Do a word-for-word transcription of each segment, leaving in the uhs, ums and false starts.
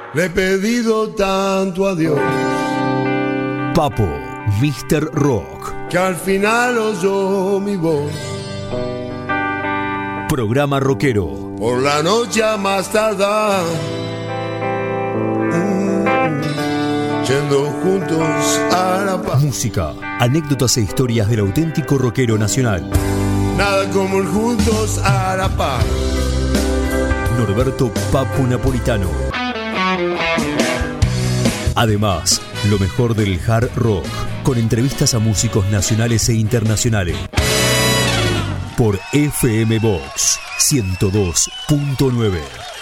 Le he pedido tanto a Dios, Papo, míster Rock, que al final oyó mi voz. Programa rockero. Por la noche a más tardar, mm, yendo juntos a la paz. Música, anécdotas e historias del auténtico rockero nacional. Nada como ir juntos a la paz. Norberto Papo Napolitano. Además, lo mejor del hard rock, con entrevistas a músicos nacionales e internacionales. Por F M Vox ciento dos punto nueve.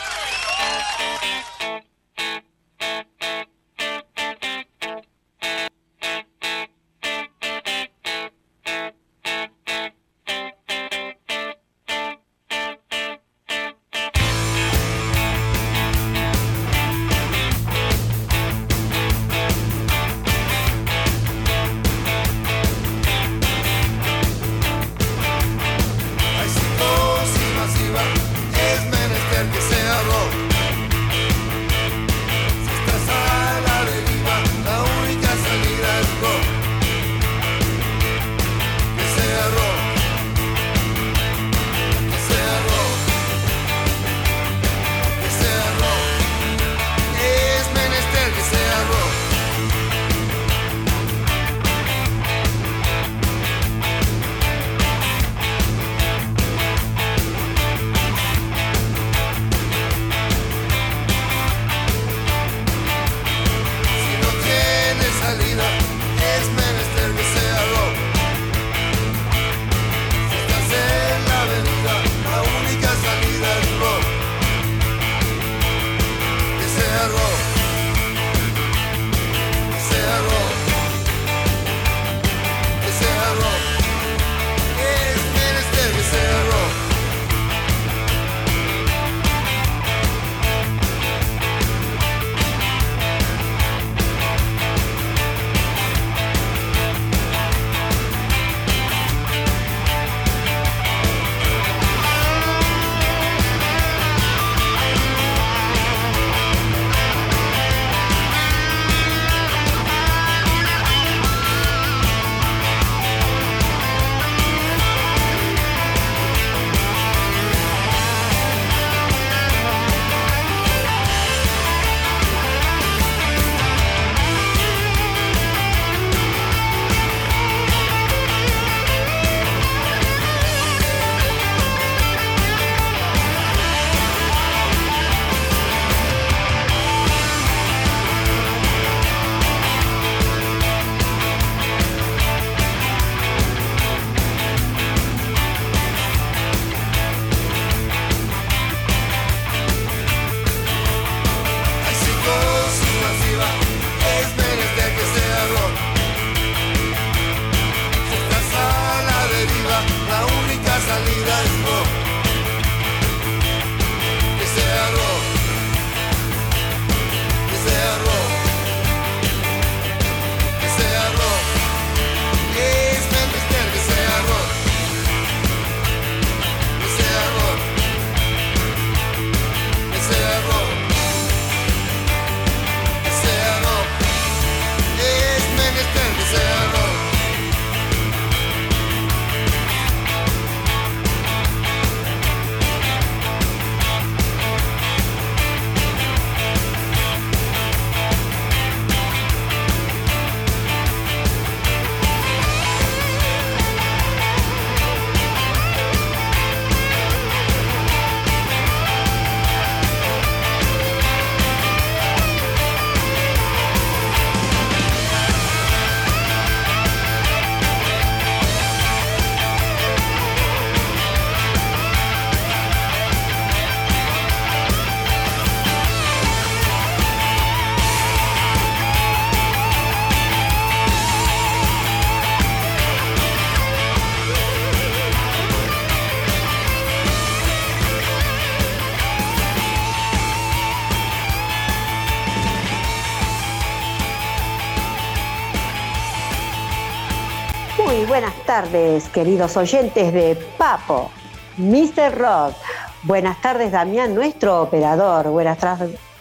Muy buenas tardes, queridos oyentes de Papo, míster Rock. Buenas tardes, Damián, nuestro operador. Buenas tardes,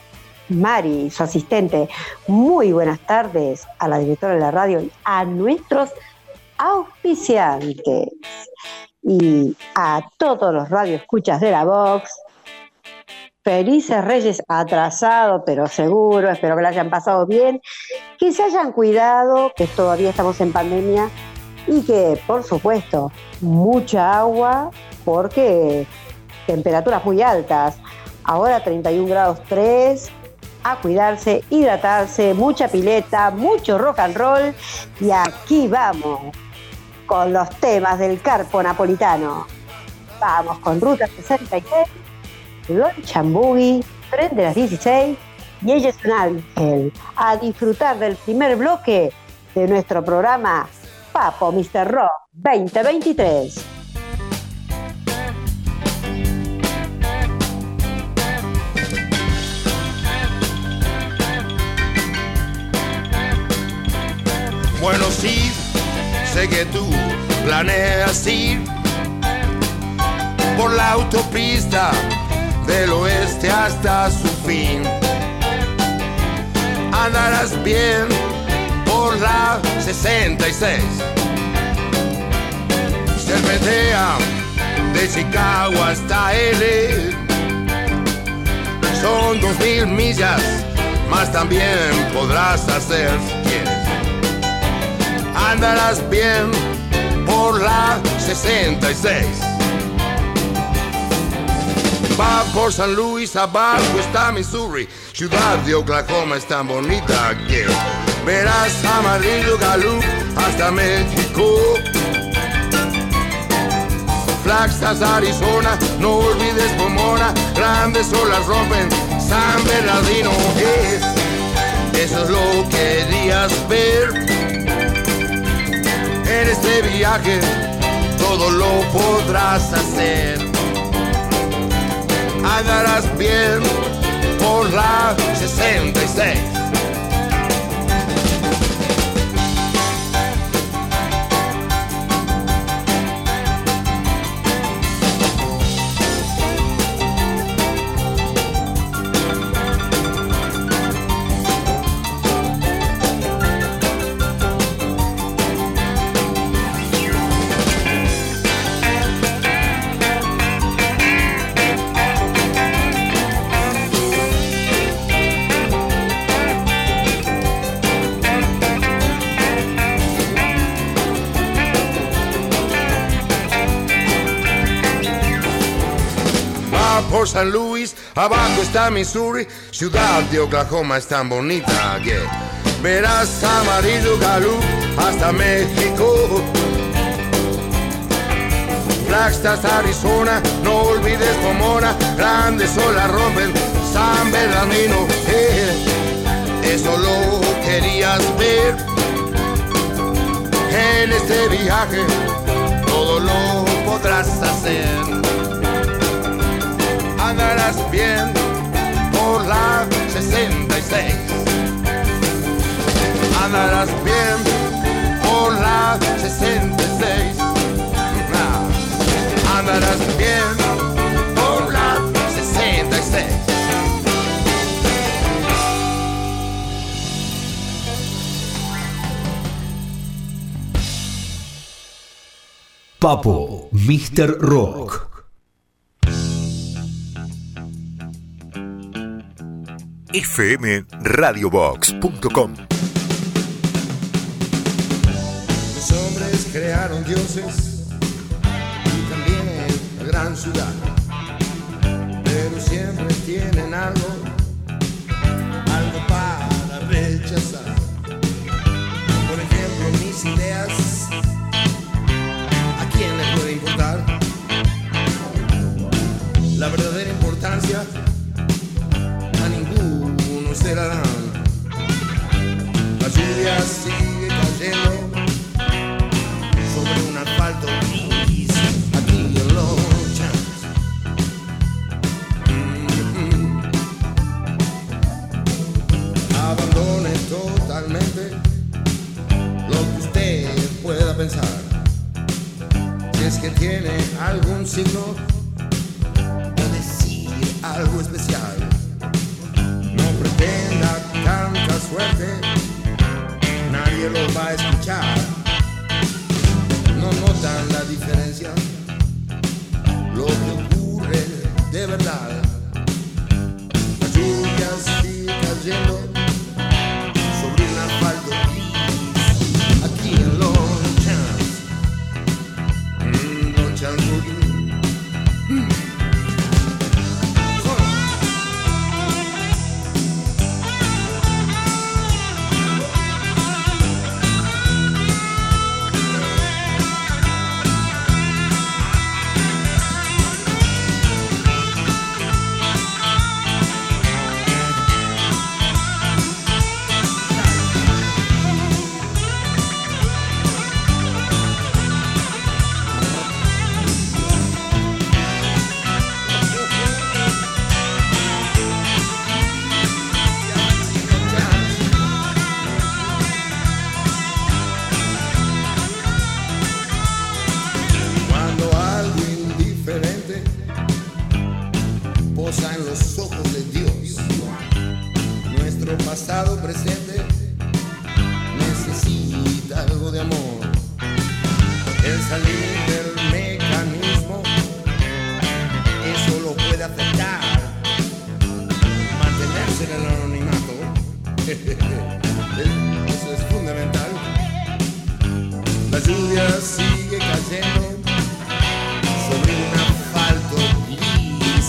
Mari, su asistente. Muy buenas tardes a la directora de la radio y a nuestros auspiciantes. Y a todos los radioescuchas de la Vox. Felices Reyes atrasados, pero seguro, espero que la hayan pasado bien, que se hayan cuidado, que todavía estamos en pandemia y que, por supuesto, mucha agua, porque temperaturas muy altas, ahora treinta y un grados tres, a cuidarse, hidratarse, mucha pileta, mucho rock and roll, y aquí vamos con los temas del Carpo Napolitano. Vamos con Ruta sesenta y seis, Lunch Boogie, Tren de las dieciséis y Ella es un ángel. A disfrutar del primer bloque de nuestro programa Papo mister Rock veinte veintitrés. Bueno, sí, sé que tú planeas ir por la autopista del oeste hasta su fin. Andarás bien por la sesenta y seis. Serpentea de Chicago hasta L A. Son dos mil millas, más también podrás hacer si quieres. Andarás bien por la sesenta y seis. Va por San Luis, abajo está Missouri. Ciudad de Oklahoma es tan bonita que verás Amarillo, Gallup hasta México. Flagstaff, Arizona, no olvides Pomona. Grandes olas rompen San Bernardino. Es, eso es lo que querías ver. En este viaje todo lo podrás hacer. Andarás bien por la sesenta y seis. Por San Luis, abajo está Missouri. Ciudad de Oklahoma es tan bonita que verás Amarillo, Gallup hasta México. Flagstaff, Arizona, no olvides Pomona. Grandes olas rompen San Bernardino. Eh, eso lo querías ver. En este viaje todo lo podrás hacer. Andarás bien por la sesenta y seis. Andarás bien por la sesenta y seis. Andarás bien por la sesenta y seis. Papo mister Rock. F M radio box punto com. Los hombres crearon dioses y también la gran ciudad, pero siempre tienen algo, algo para rechazar. Por ejemplo, mis ideas, ¿a quién le puede importar? La verdadera importancia a ninguno se la dan. La lluvia sigue cayendo sobre un asfalto gris aquí en Los Llanos. Mm-hmm. Abandone totalmente lo que usted pueda pensar. Si es que tiene algún signo o decir algo especial, no pretenda suerte, nadie los va a escuchar. No notan la diferencia, lo que ocurre de verdad. La lluvia sigue cayendo sobre un asfalto gris, aquí en Longchamps, mm, Longchamps Boogie. Mm. En los ojos de Dios, nuestro pasado presente necesita algo de amor. El salir del mecanismo, eso lo puede afectar. Mantenerse en el anonimato, eso es fundamental. La lluvia sigue cayendo sobre un asfalto gris.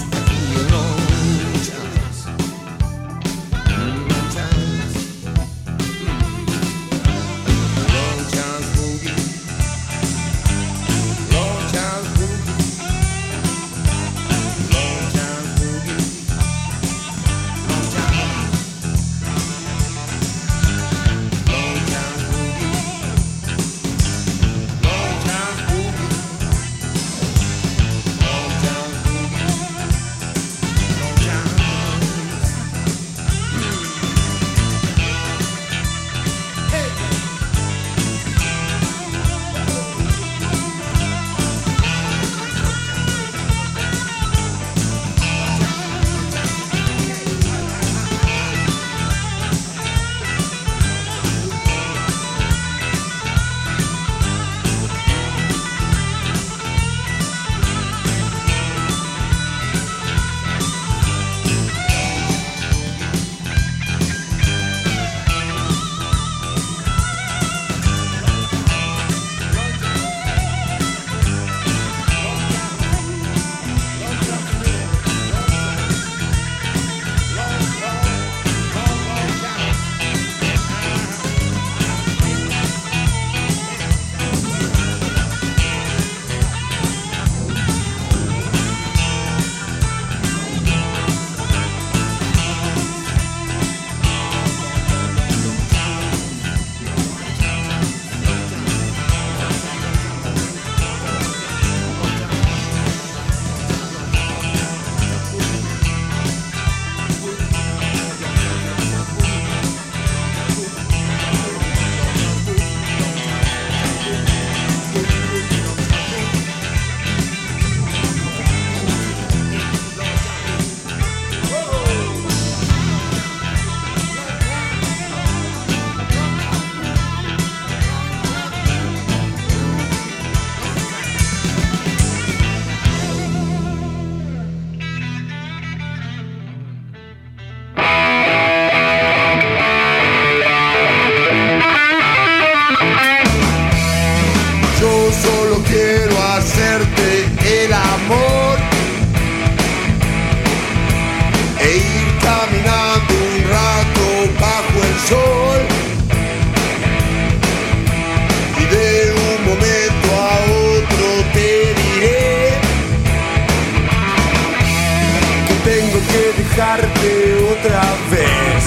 Otra vez,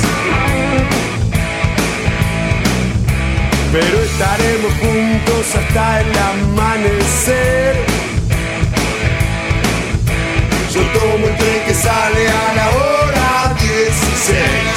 pero estaremos juntos hasta el amanecer. Yo tomo el tren que sale a la hora dieciséis.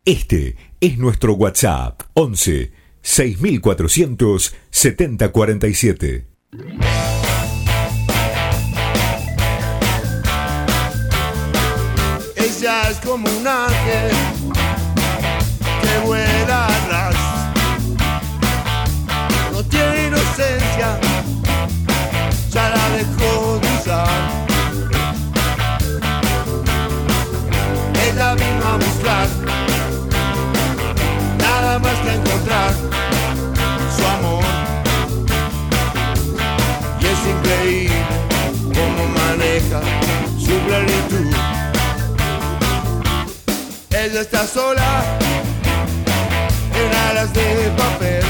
Este es nuestro WhatsApp once seis mil cuatrocientos setenta cuarenta y siete. Ella es como un ángel que vuela atrás, no tiene inocencia, ya la dejó de usar. Ella vino a buscar, nada más que encontrar su amor. Y es increíble cómo maneja su plenitud. Ella está sola en alas de papel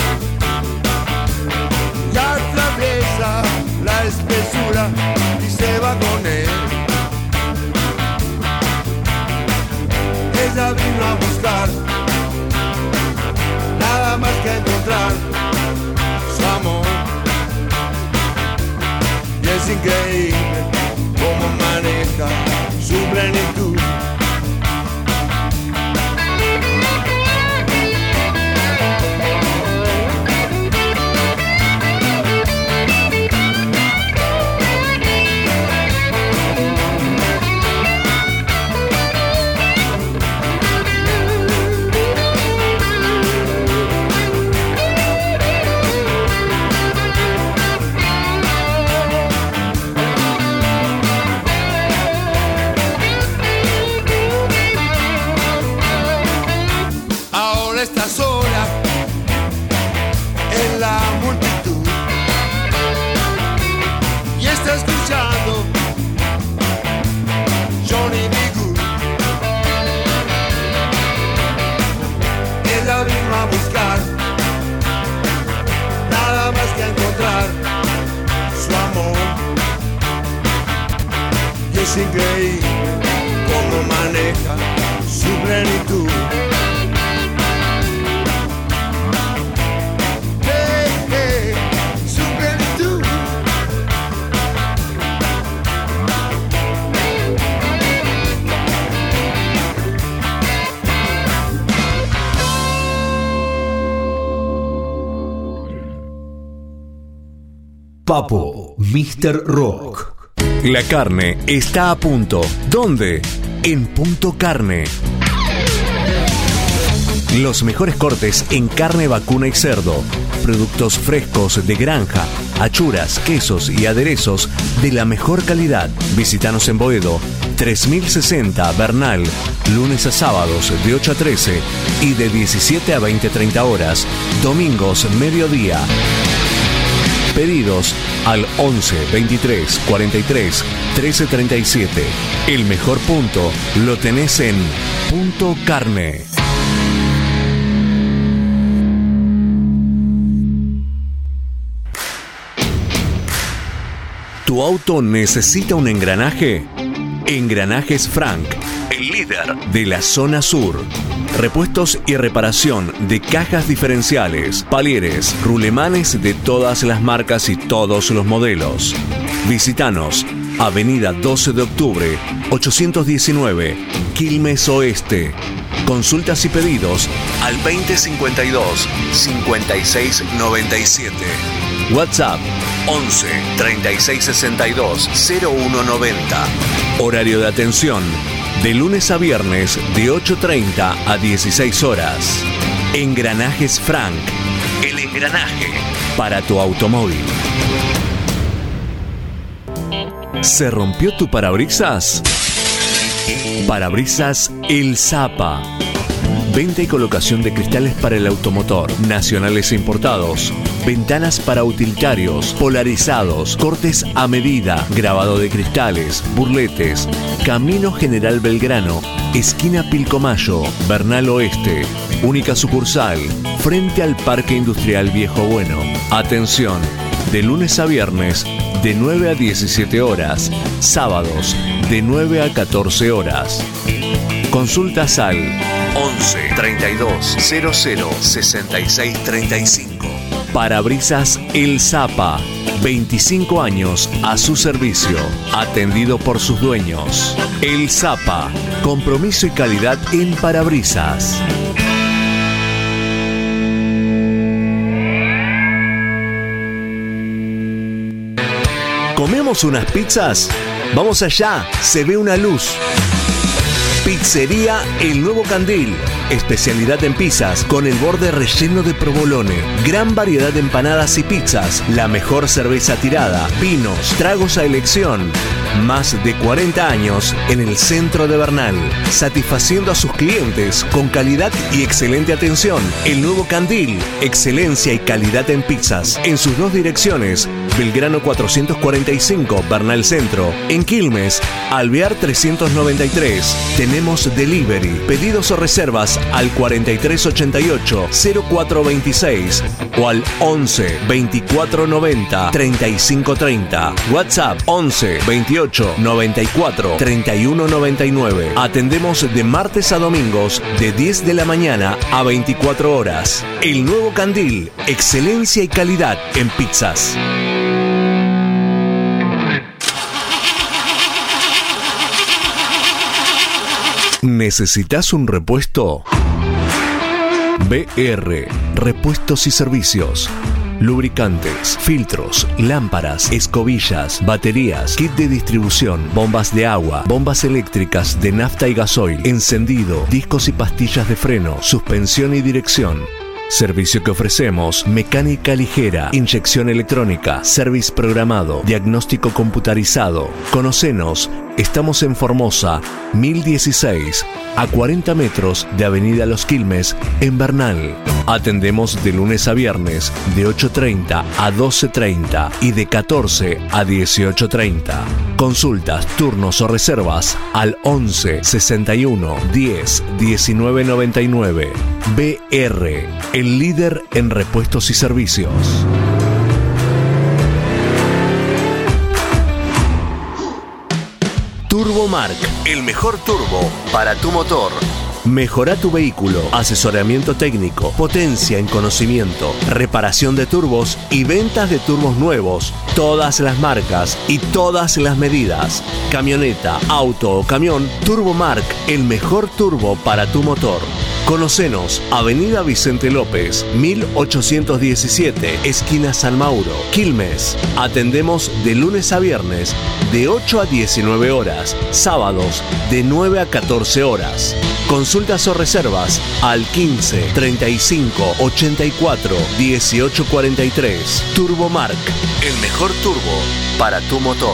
y atraviesa la espesura y se va con él. Ella vino a buscar, nada más que encontrar su amor. Y es increíble cómo maneja su plenitud. Está sola en la multitud y está escuchando Johnny B. Good. Ella vino a buscar, nada más que encontrar su amor. Y es increíble cómo maneja su plenitud. Papo, míster Rock. La carne está a punto. ¿Dónde? En Punto Carne. Los mejores cortes en carne vacuna y cerdo. Productos frescos de granja, achuras, quesos y aderezos de la mejor calidad. Visítanos en Boedo, tres mil sesenta Bernal, lunes a sábados de ocho a trece y de diecisiete a veinte treinta horas, domingos mediodía. Pedidos al once veintitrés cuarenta y tres trece treinta y siete. El mejor punto lo tenés en Punto Carne. ¿Tu auto necesita un engranaje? Engranajes Frank, el líder de la zona sur. Repuestos y reparación de cajas diferenciales, palieres, rulemanes de todas las marcas y todos los modelos. Visítanos, Avenida doce de octubre, ochocientos diecinueve, Quilmes Oeste. Consultas y pedidos al veinte cincuenta y dos, cincuenta y seis noventa y siete. WhatsApp once treinta y seis sesenta y dos cero uno noventa. Horario de atención de lunes a viernes de ocho treinta a dieciséis horas. Engranajes Frank, el engranaje para tu automóvil. ¿Se rompió tu parabrisas? Parabrisas El Zapa. Venta y colocación de cristales para el automotor, nacionales e importados. Ventanas para utilitarios, polarizados, cortes a medida, grabado de cristales, burletes. Camino General Belgrano, esquina Pilcomayo, Bernal Oeste. Única sucursal, frente al Parque Industrial Viejo Bueno. Atención, de lunes a viernes, de nueve a diecisiete horas. Sábados, de nueve a catorce horas. Consultas al once treinta y dos cero cero sesenta y seis treinta y cinco. Parabrisas El Zapa. veinticinco años a su servicio. Atendido por sus dueños. El Zapa. Compromiso y calidad en parabrisas. ¿Comemos unas pizzas? Vamos allá, se ve una luz. Pizzería El Nuevo Candil. Especialidad en pizzas con el borde relleno de provolone. Gran variedad de empanadas y pizzas. La mejor cerveza tirada. Vinos, tragos a elección. Más de cuarenta años en el centro de Bernal. Satisfaciendo a sus clientes con calidad y excelente atención. El Nuevo Candil. Excelencia y calidad en pizzas. En sus dos direcciones. Belgrano cuatrocientos cuarenta y cinco, Bernal Centro. En Quilmes, Alvear trescientos noventa y tres. Tenemos delivery. Pedidos o reservas al cuarenta y tres ochenta y ocho cero cuatro veintiséis o al once veinticuatro noventa treinta y cinco treinta. WhatsApp once veintiocho noventa y cuatro treinta y uno noventa y nueve. Atendemos de martes a domingos de diez de la mañana a veinticuatro horas. El Nuevo Candil, excelencia y calidad en pizzas. ¿Necesitas un repuesto? B R, Repuestos y Servicios. Lubricantes, filtros, lámparas, escobillas, baterías, kit de distribución, bombas de agua, bombas eléctricas de nafta y gasoil, encendido, discos y pastillas de freno, suspensión y dirección. Servicio que ofrecemos: mecánica ligera, inyección electrónica, service programado, diagnóstico computarizado. Conocenos, estamos en Formosa, mil dieciséis, a cuarenta metros de Avenida Los Quilmes, en Bernal. Atendemos de lunes a viernes, de ocho treinta a doce treinta y de catorce a dieciocho treinta. Consultas, turnos o reservas al once sesenta y uno diez diecinueve noventa y nueve. B R, el líder en repuestos y servicios. Turbomark, el mejor turbo para tu motor. Mejora tu vehículo, asesoramiento técnico, potencia en conocimiento, reparación de turbos y ventas de turbos nuevos, todas las marcas y todas las medidas. Camioneta, auto o camión, Turbomark, el mejor turbo para tu motor. Conocenos, Avenida Vicente López, mil ochocientos diecisiete, esquina San Mauro, Quilmes. Atendemos de lunes a viernes, de ocho a diecinueve horas, sábados de nueve a catorce horas. Consultas o reservas al quince treinta y cinco ochenta y cuatro dieciocho cuarenta y tres. Turbomark, el mejor turbo para tu motor.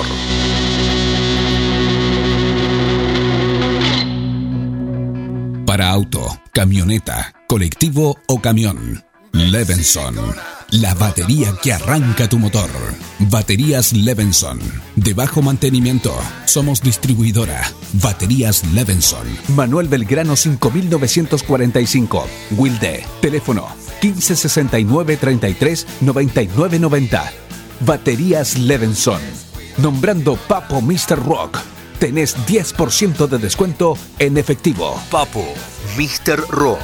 Para auto, camioneta, colectivo o camión. Levenson, la batería que arranca tu motor. Baterías Levenson, de bajo mantenimiento. Somos distribuidora. Baterías Levenson. Manuel Belgrano cinco mil novecientos cuarenta y cinco. Wilde. Teléfono quince sesenta y nueve treinta y tres noventa y nueve noventa. Baterías Levenson. Nombrando Papo mister Rock, tenés diez por ciento de descuento en efectivo. Papo mister Rock.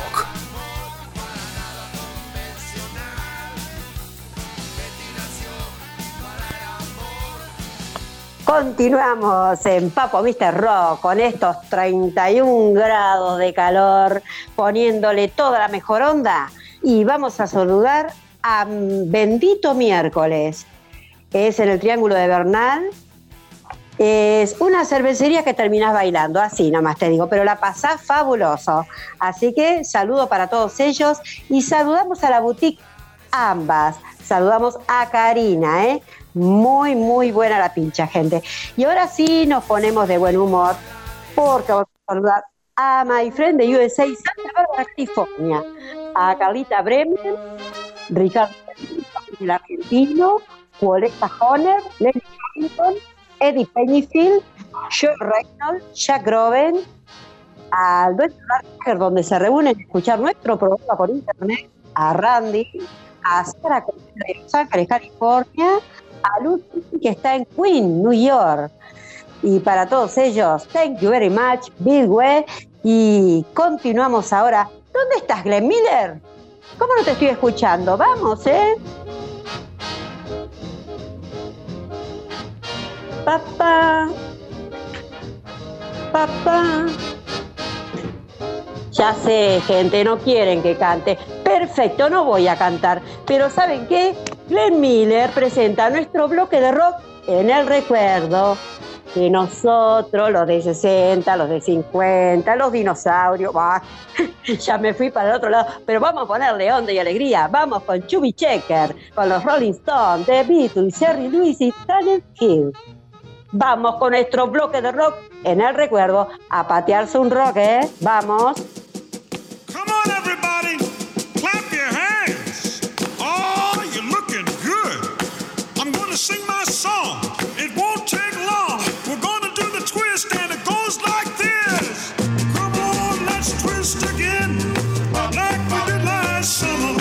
Continuamos en Papo mister Rock con estos treinta y un grados de calor, poniéndole toda la mejor onda. Y vamos a saludar a Bendito Miércoles. Es en el Triángulo de Bernal. Es una cervecería que terminás bailando, así nomás te digo, pero la pasás fabuloso. Así que saludo para todos ellos y saludamos a la boutique Ambas. Saludamos a Karina, ¿eh? Muy, muy buena la pincha, gente. Y ahora sí nos ponemos de buen humor porque vamos a saludar a my friend de U S A, Santa Bárbara, California, a Carlita Bremen, Ricardo el argentino, Violeta Honer, Leslie Hamilton, Eddie Pennyfield, Joe Reynolds, Jack Groven, al dueño de Archer, donde se reúnen a escuchar nuestro programa por internet, a Randy, a Sara de Los Ángeles, California, a Lucy, que está en Queen, New York. Y para todos ellos, thank you very much, Big Way. Y continuamos ahora. ¿Dónde estás, Glenn Miller? ¿Cómo no te estoy escuchando? Vamos, ¿eh? Papá, papá. Ya sé, gente, no quieren que cante. Perfecto, no voy a cantar. Pero ¿saben qué? Glenn Miller presenta nuestro bloque de rock en el recuerdo. Que nosotros, los de sesenta, los de cincuenta, los dinosaurios, bah, ya me fui para el otro lado, pero vamos a ponerle onda y alegría. Vamos con Chubby Checker, con los Rolling Stones, The Beatles, Jerry Lewis y Terence Hill. Vamos con nuestro bloque de rock en el recuerdo a patearse un rock, ¿eh? Vamos. Come on, everybody, clap your hands. Oh, you're looking good. I'm gonna sing my song. It won't take long. We're gonna do the twist, and it goes like this. Come on, let's twist again, like we did last summer.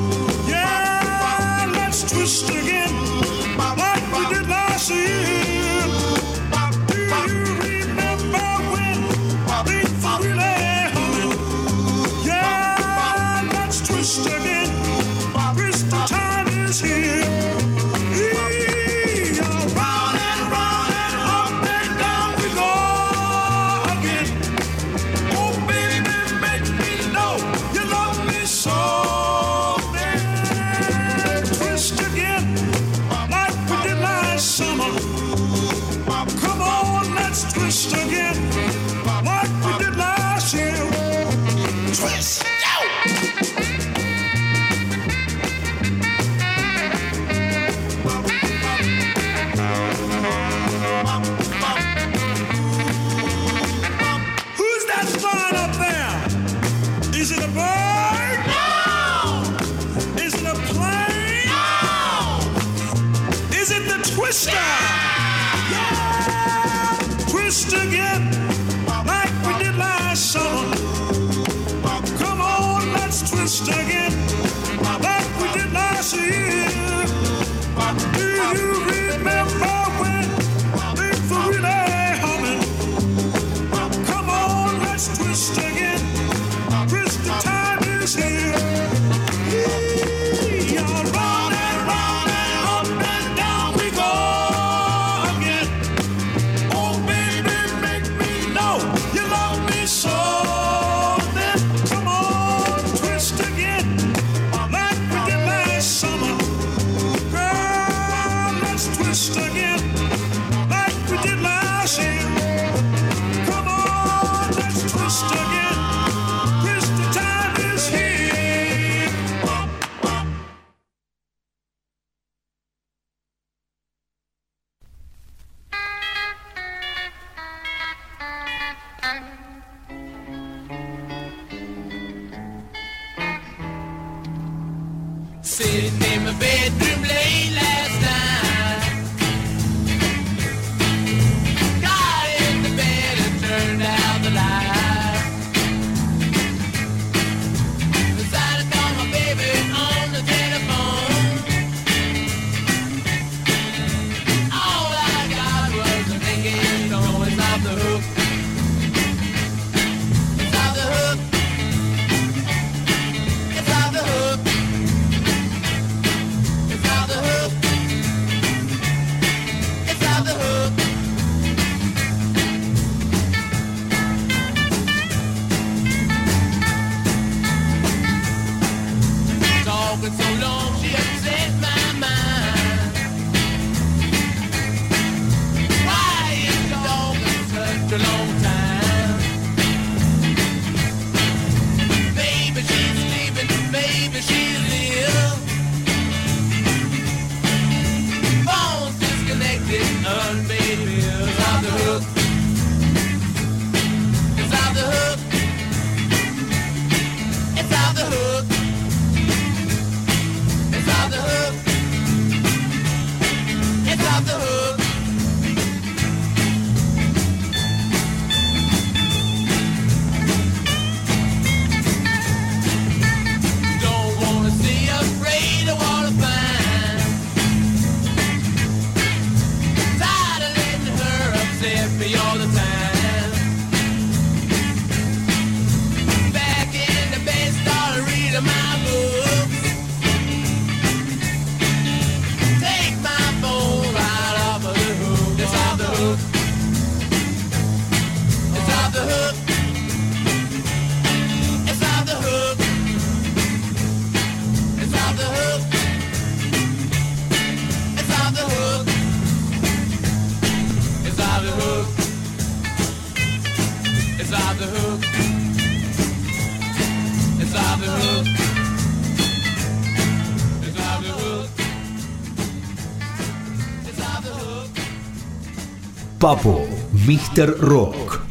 Yeah, let's twist again, like we did last year. Do you remember when things were really humming? Yeah, let's twist again. Twist, the time is here. Twist again, like we did last year. Twist, who's that flying up there? Is it a bird? No. Is it a plane? No. Is it the twister? Twist again, like we did last summer. Come on, let's twist again, like we did last year. Do you remember when things were really humming? Come on, let's twist again. Twist, the time is here. You're running, running, up and down we go again. You love me so, then come on, twist again, like we did last summer. Girl, let's twist again, like we did last year. Come on, let's twist again, twist, the time is here. Sitting in my bedroom late last night, got in the bed and turned out the light. Decided to call my baby on the telephone. All I got was a ringing noise off the hook. It's off the hook. It's off the hook. It's Papo, míster Rock.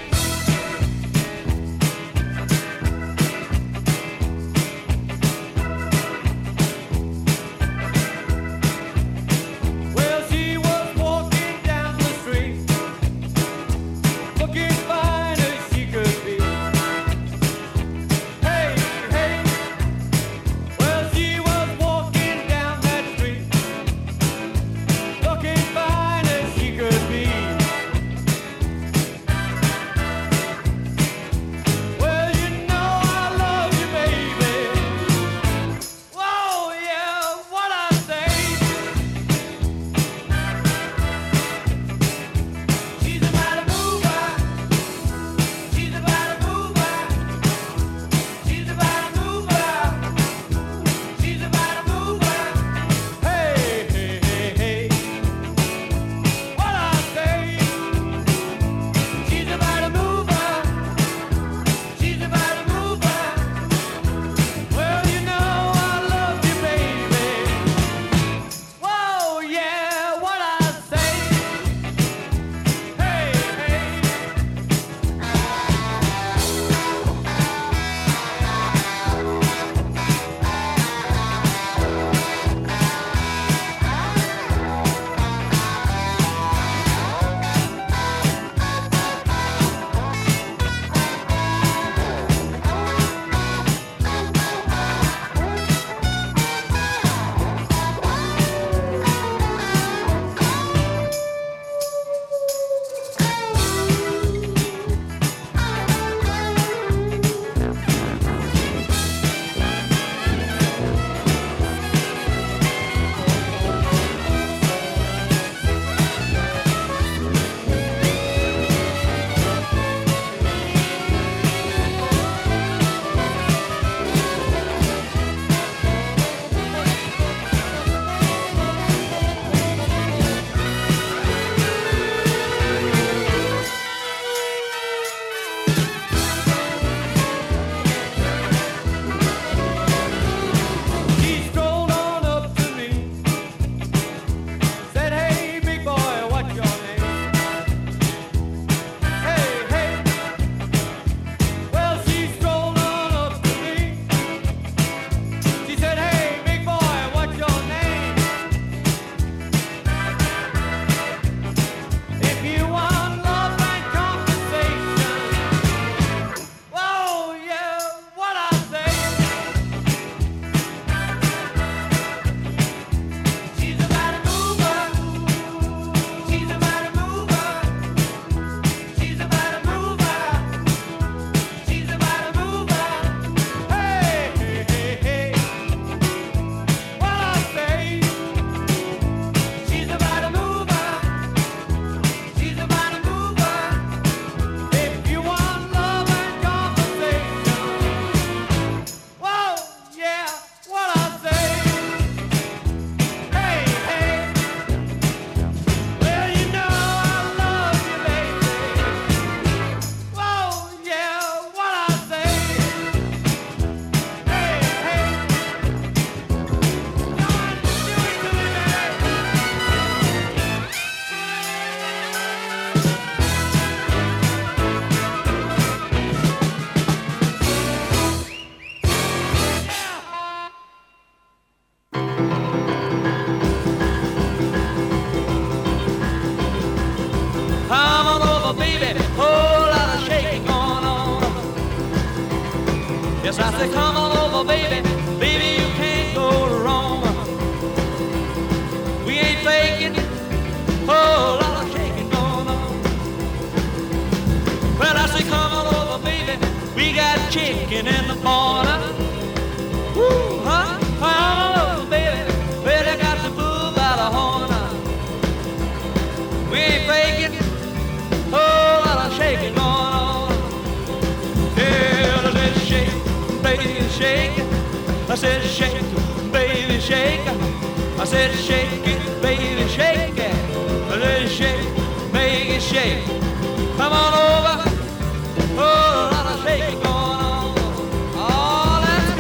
Yes, I said, come on over, baby. Baby, you can't go wrong. We ain't faking. Oh, lot of shaking going on. Well, I say, come on over, baby. We got chicken in the border. Woo, huh? Come on over, baby. Well, I got the bull by the horn. We ain't faking. Oh, lot of shaking going on. Yeah, let's shake, baby, shake. I said, shake, baby, shake. I said, shake it, baby, shake it. Let's shake, make it shake. Come on over. Oh, a lot of shaking going on. Oh, let's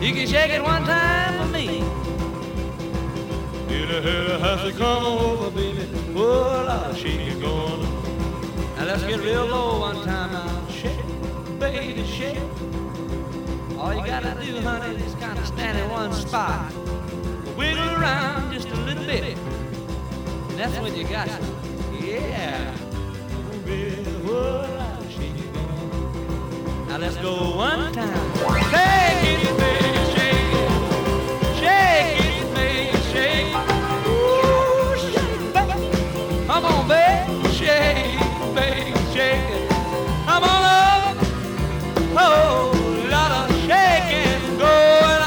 You can shake it one time for me. Hit a hit a has to come over, baby. Oh, Lord, shake it going. Now let's get real low one time now. Shake, baby, shake. All you gotta do, honey, is kind of stand in one spot. Wiggle around just a little bit. And that's when you got it. Yeah. Baby, oh, Lord, shake it going. Now let's go one time. Shake it, baby, shake it. Shake it, baby, shake it. Ooh, shake it, baby. Come on, baby, shake it, baby, shake it. Come on up. Oh, lot of shaking going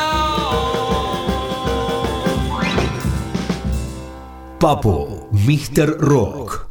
on. Papo, mister Rock.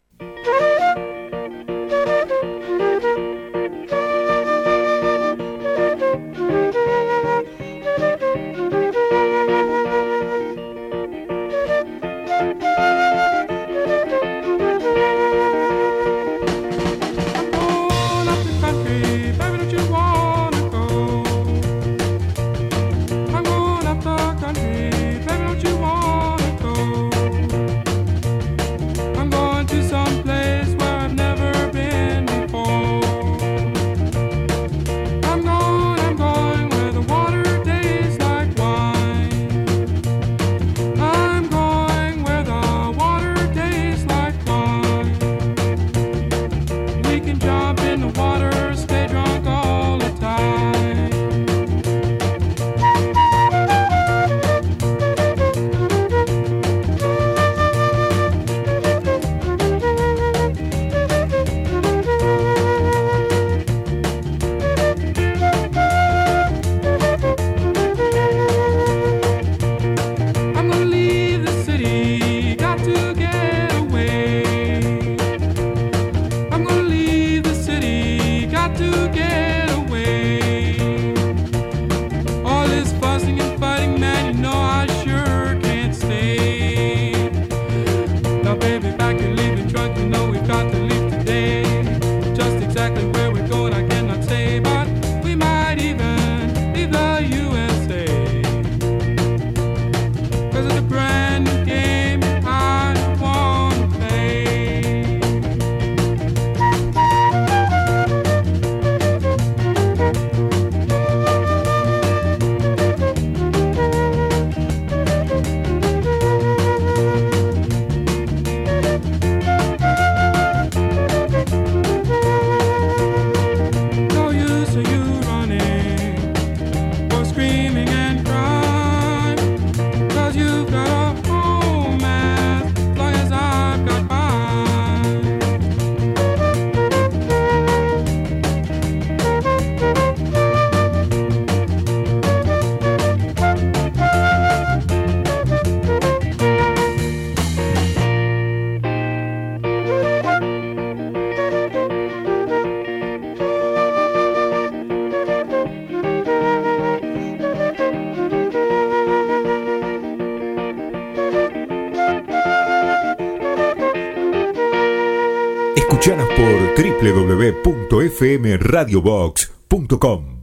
Escuchanos por doble u doble u doble u punto f m radio box punto com.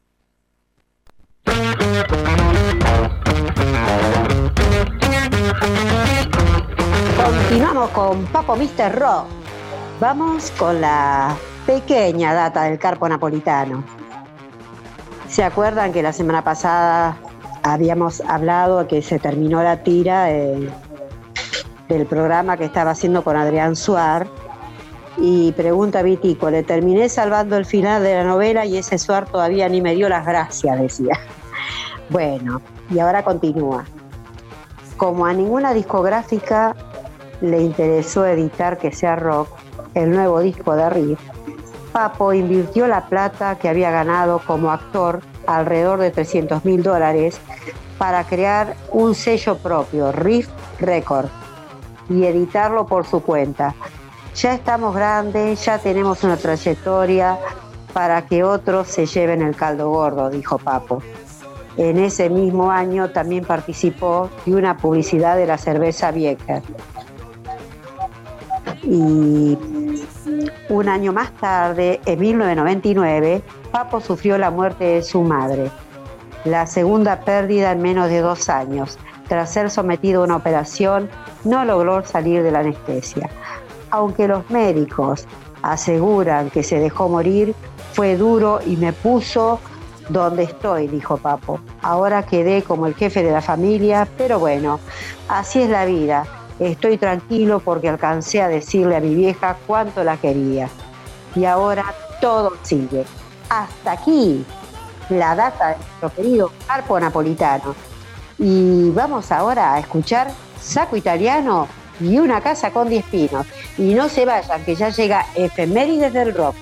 Continuamos con Papo mister Rock. Vamos con la pequeña data del Carpo Napolitano. ¿Se acuerdan que la semana pasada habíamos hablado de que se terminó la tira de, del programa que estaba haciendo con Adrián Suar? Y pregunta Vitico, le terminé salvando el final de la novela y ese Suar todavía ni me dio las gracias, decía. Bueno, y ahora continúa. Como a ninguna discográfica le interesó editar Que Sea Rock, el nuevo disco de Riff, Papo invirtió la plata que había ganado como actor, alrededor de trescientos mil dólares, para crear un sello propio, Riff Record, y editarlo por su cuenta. Ya estamos grandes, ya tenemos una trayectoria para que otros se lleven el caldo gordo, dijo Papo. En ese mismo año también participó de una publicidad de la cerveza Bieker. Y un año más tarde, en mil novecientos noventa y nueve, Papo sufrió la muerte de su madre. la segunda pérdida en menos de dos años. Tras ser sometido a una operación, no logró salir de la anestesia. Aunque los médicos aseguran que se dejó morir, fue duro y me puso donde estoy, dijo Papo. Ahora quedé como el jefe de la familia, pero bueno, así es la vida. Estoy tranquilo porque alcancé a decirle a mi vieja cuánto la quería. Y ahora todo sigue. Hasta aquí la data de nuestro querido Harpo Napolitano. Y vamos ahora a escuchar Saco Italiano y Una casa con diez pinos. Y no se vayan, que ya llega Efemérides del Rock.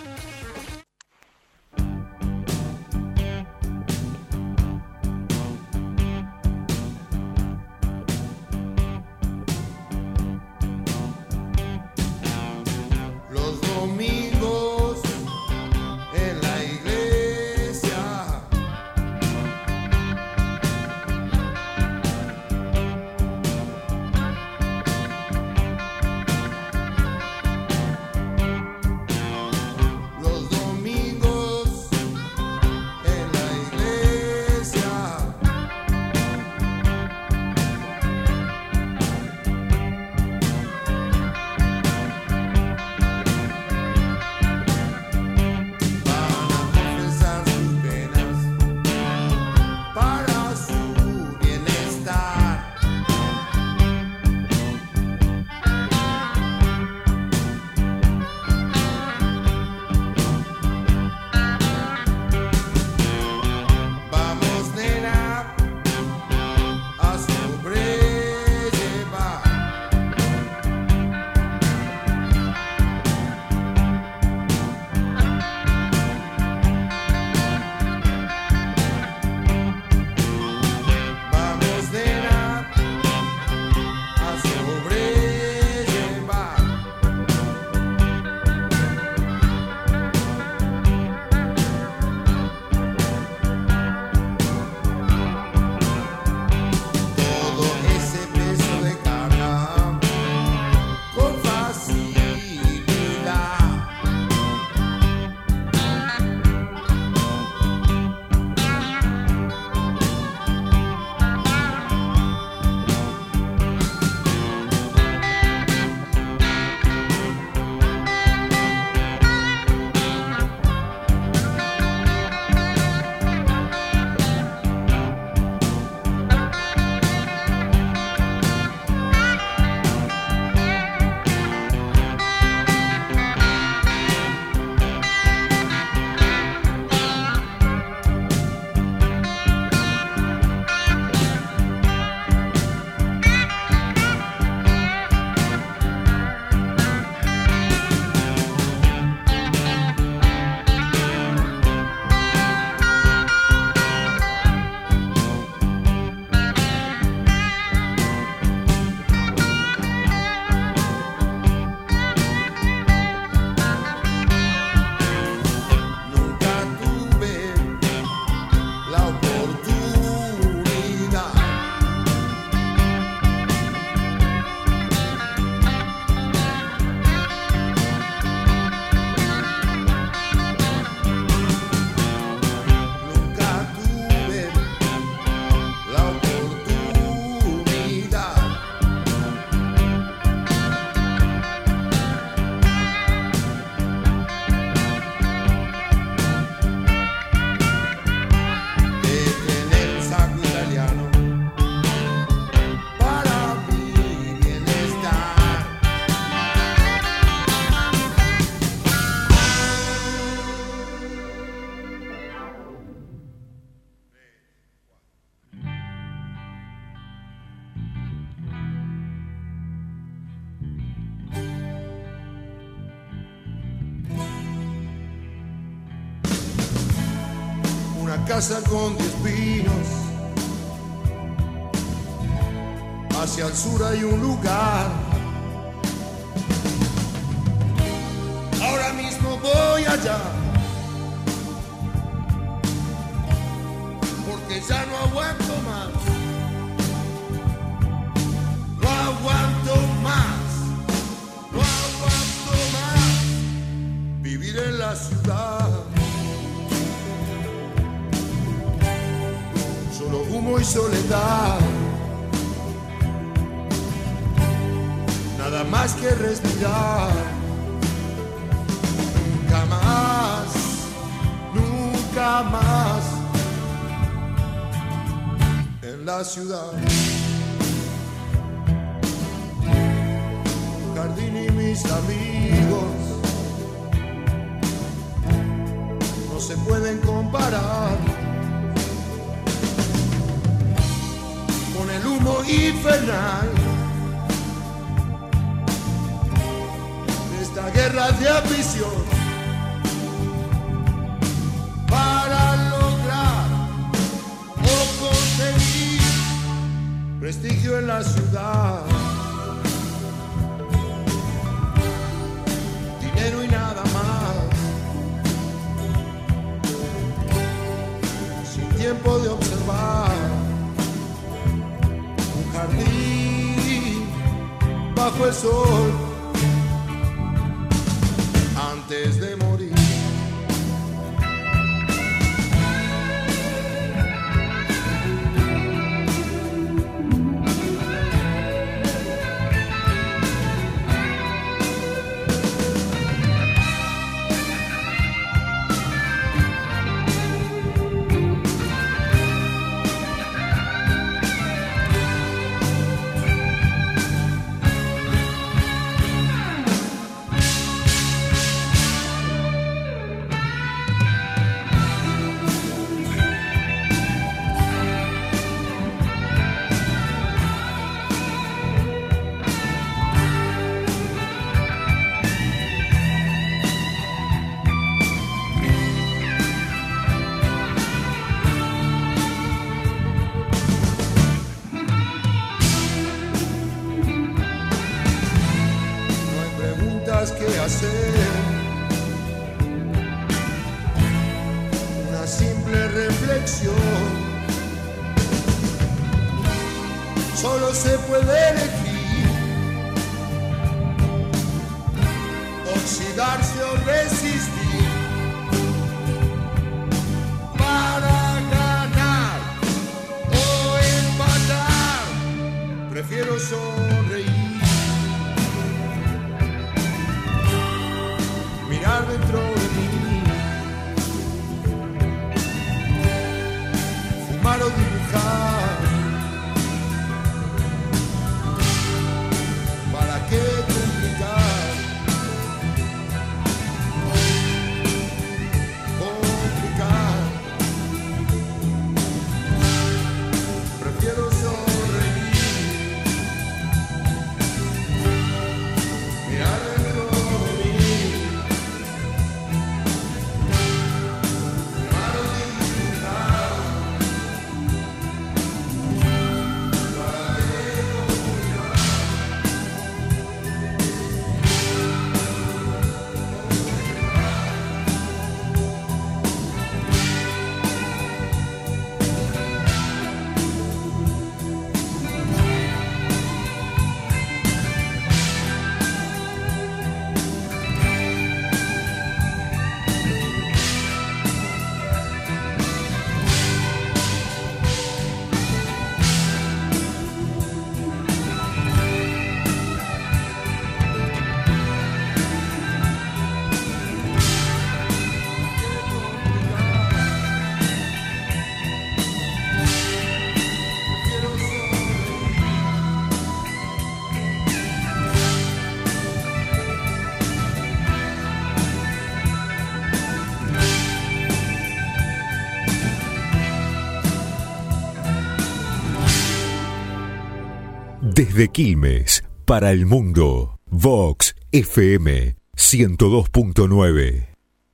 Casa con diez pinos, hacia el sur hay un lugar. Ahora mismo voy allá, porque ya no aguanto más, no aguanto más, no aguanto más vivir en la ciudad. humo y soledad, nada más que respirar. Nunca más, nunca más en la ciudad. Jardín y mis amigos no se pueden comparar con el humo infernal de esta guerra de ambición para lograr o conseguir prestigio en la ciudad. Dinero y nada más, sin tiempo de observar un jardín bajo el sol antes de morir. Que hacer una simple reflexión, solo se puede elegir oxidarse o resistir. Para ganar o empatar, prefiero sonreír. Mirar dentro de mí, fumar o dibujar. ¿Para qué complicar? Complicar. Prefiero sonreír. Mirar dentro de mí. Desde Quilmes, para el mundo, Vox F M ciento dos punto nueve.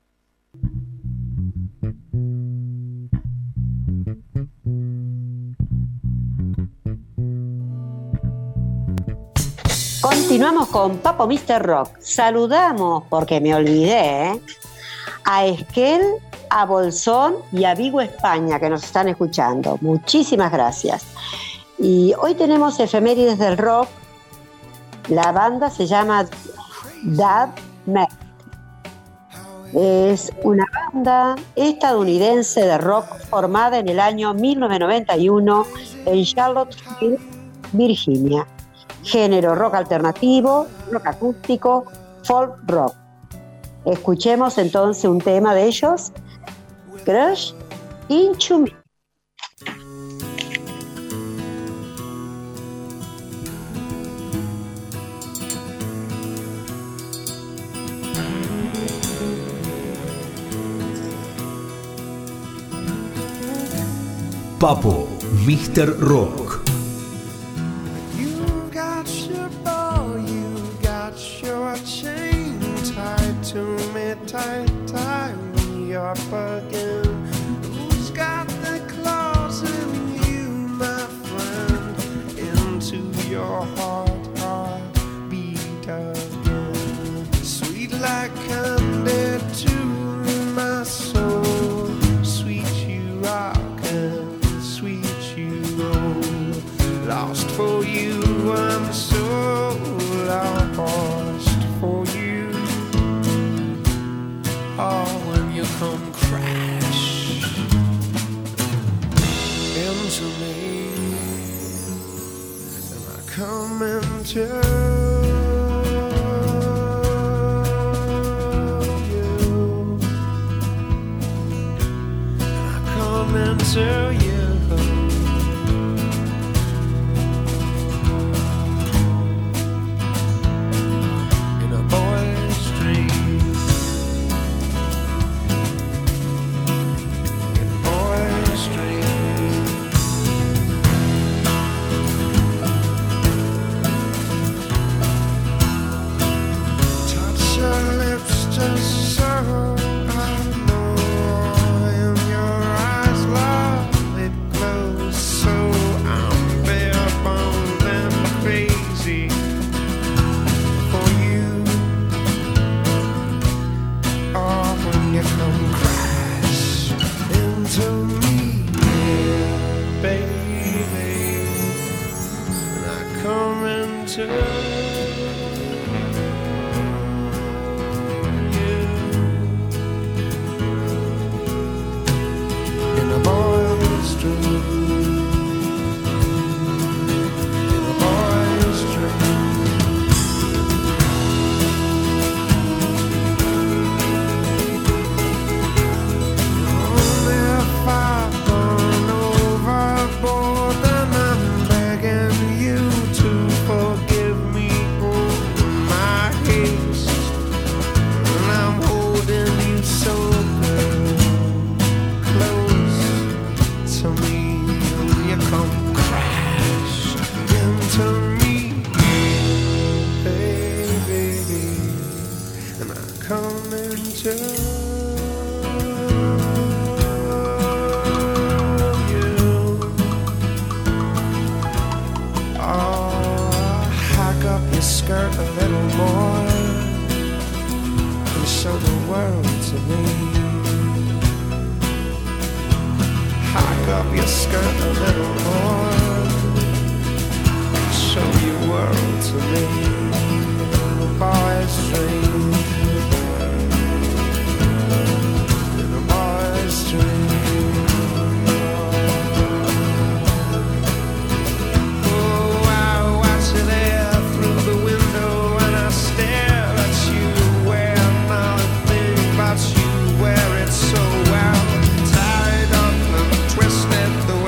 Continuamos con Papo mister Rock. Saludamos, porque me olvidé, ¿eh? a Esquel, a Bolsón y a Vigo, España, que nos están escuchando. Muchísimas gracias. Y hoy tenemos efemérides del rock. La banda se llama Dad Met. Es una banda estadounidense de rock formada en el año mil novecientos noventa y uno en Charlottesville, Virginia. Género rock alternativo, rock acústico, folk rock. Escuchemos entonces un tema de ellos, Crush Into Me. Papo, mister Rock. You got your bow, you got your chain tied to me, tight, tie me up again. Who's got the claws in you, my friend? Into your heart, heart beat again. Sweet like candy to my soul, sweet you rock. Lost for you, I'm so lost for you. Oh, when you come crash into me, and I come into you, and I come into you.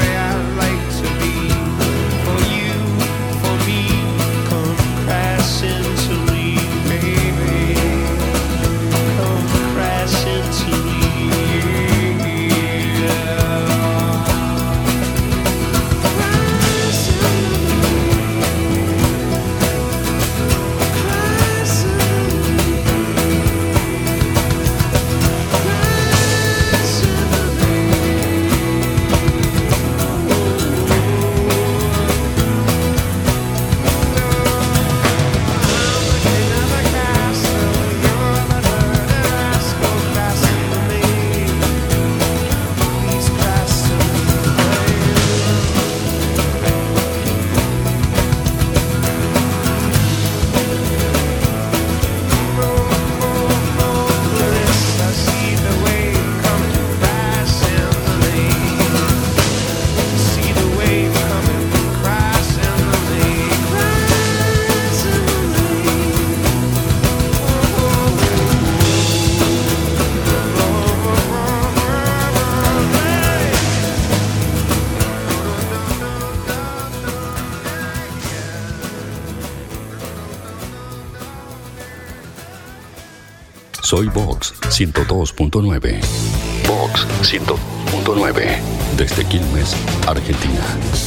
Crashing Soy Vox ciento dos punto nueve. Vox ciento dos punto nueve. Desde Quilmes, Argentina.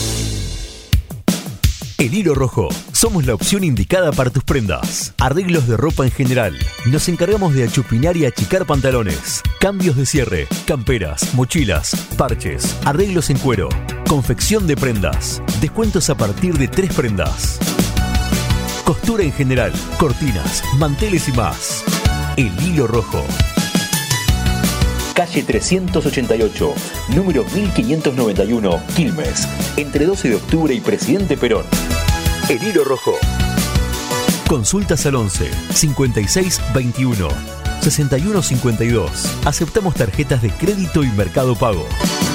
El Hilo Rojo. Somos la opción indicada para tus prendas. Arreglos de ropa en general. Nos encargamos de achupinar y achicar pantalones. Cambios de cierre, camperas, mochilas, parches, arreglos en cuero. Confección de prendas. Descuentos a partir de tres prendas. Costura en general, cortinas, manteles y más. El Hilo Rojo. Calle trescientos ochenta y ocho, número mil quinientos noventa y uno, Quilmes, entre doce de octubre y Presidente Perón. El Hilo Rojo. Consultas al once, cincuenta y seis veintiuno, sesenta y uno cincuenta y dos. Aceptamos tarjetas de crédito y Mercado Pago.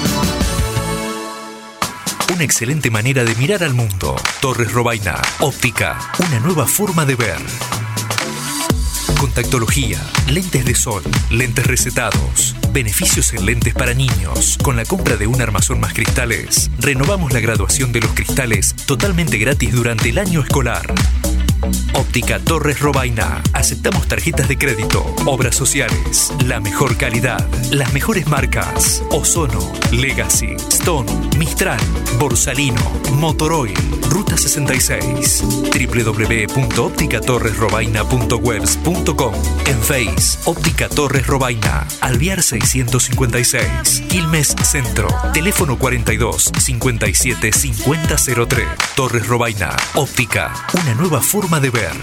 Una excelente manera de mirar al mundo. Torres Robaina. Óptica. Una nueva forma de ver. Contactología, lentes de sol, lentes recetados, beneficios en lentes para niños. Con la compra de un armazón más cristales, renovamos la graduación de los cristales totalmente gratis durante el año escolar. Óptica Torres Robaina. Aceptamos tarjetas de crédito, obras sociales, la mejor calidad, las mejores marcas: Ozono, Legacy, Stone, Mistral, Borsalino, Motoroil, Ruta sesenta y seis, doble u doble u doble u punto óptica torres robaina punto webs punto com. En Face, Óptica Torres Robaina, Alvear seiscientos cincuenta y seis, Quilmes Centro, teléfono cuarenta y dos, cincuenta y siete, cincuenta cero tres. Torres Robaina, Óptica, una nueva forma de ver.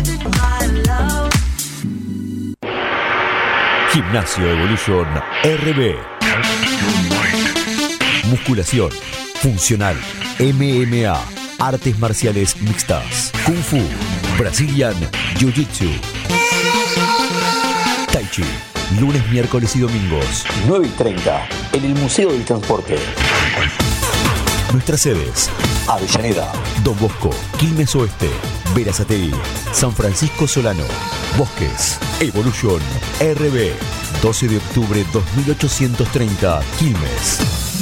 Gimnasio Evolution R B. Musculación, funcional, M M A, artes marciales mixtas, Kung Fu, Brazilian Jiu-Jitsu, Tai Chi, lunes, miércoles y domingos, nueve y treinta, en el Museo del Transporte. Nuestras sedes: Avellaneda, Don Bosco, Quilmes Oeste, Berazategui, San Francisco Solano, Bosques. Evolution R B, doce de octubre dos mil ochocientos treinta, Quilmes.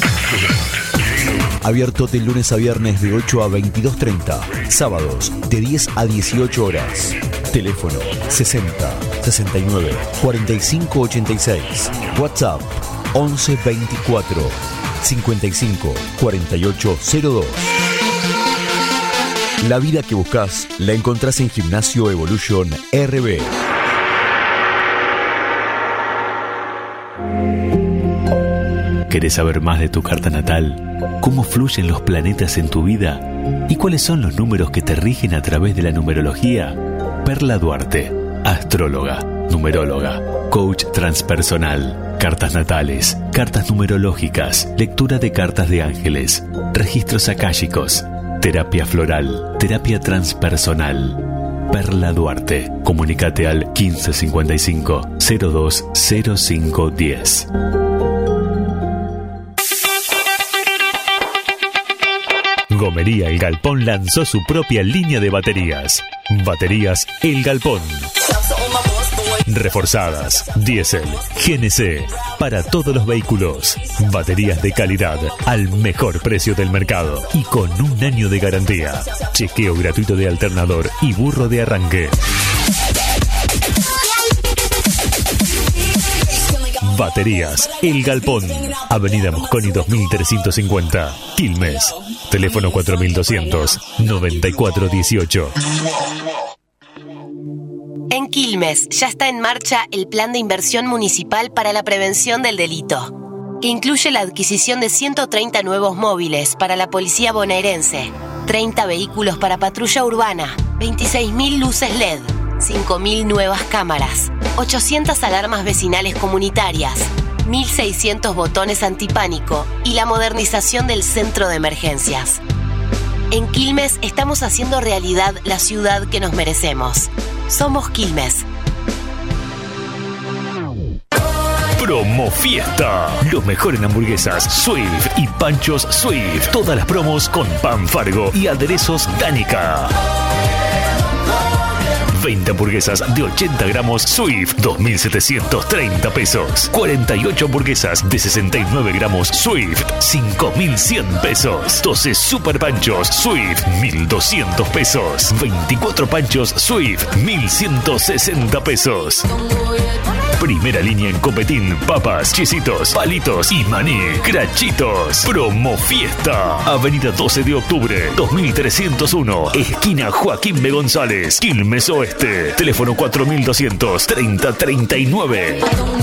Abierto de lunes a viernes de ocho a veintidós treinta, sábados de diez a dieciocho horas. Teléfono sesenta, sesenta y nueve, cuarenta y cinco ochenta y seis. WhatsApp once veinticuatro, cincuenta y cinco, cuarenta y ocho cero dos. La vida que buscas la encontrás en Gimnasio Evolution R B. ¿Querés saber más de tu carta natal? ¿Cómo fluyen los planetas en tu vida? ¿Y cuáles son los números que te rigen a través de la numerología? Perla Duarte, astróloga, numeróloga, coach transpersonal, cartas natales, cartas numerológicas, lectura de cartas de ángeles, registros akáshicos, terapia floral, terapia transpersonal. Perla Duarte. Comunícate al quince cincuenta y cinco, cero dos cero cinco diez. Gomería El Galpón lanzó su propia línea de baterías. Baterías El Galpón. Reforzadas, diésel, G N C, para todos los vehículos. Baterías de calidad, al mejor precio del mercado y con un año de garantía. Chequeo gratuito de alternador y burro de arranque. Baterías El Galpón. Avenida Mosconi dos mil trescientos cincuenta, Quilmes. Teléfono cuatro mil doscientos, noventa y cuatro dieciocho. En Quilmes ya está en marcha el Plan de Inversión Municipal para la Prevención del Delito, que incluye la adquisición de ciento treinta nuevos móviles para la policía bonaerense, treinta vehículos para patrulla urbana, veintiséis mil luces L E D, cinco mil nuevas cámaras, ochocientas alarmas vecinales comunitarias, mil seiscientos botones antipánico y la modernización del centro de emergencias. En Quilmes estamos haciendo realidad la ciudad que nos merecemos. Somos Quilmes. Promo Fiesta. Lo mejor en hamburguesas Swift y panchos Swift. Todas las promos con pan Fargo y aderezos Danica. veinte hamburguesas de ochenta gramos Swift, dos mil setecientos treinta pesos. cuarenta y ocho hamburguesas de sesenta y nueve gramos Swift, cinco mil cien pesos. doce super panchos Swift, mil doscientos pesos. veinticuatro panchos Swift, mil ciento sesenta pesos. Primera línea en Copetín, papas, chisitos, palitos y maní. Crachitos. Promo Fiesta. Avenida doce de octubre, dos mil trescientos uno. Esquina Joaquín B. González, Quilmes Oeste. Teléfono cuatro mil doscientos treinta treinta y nueve.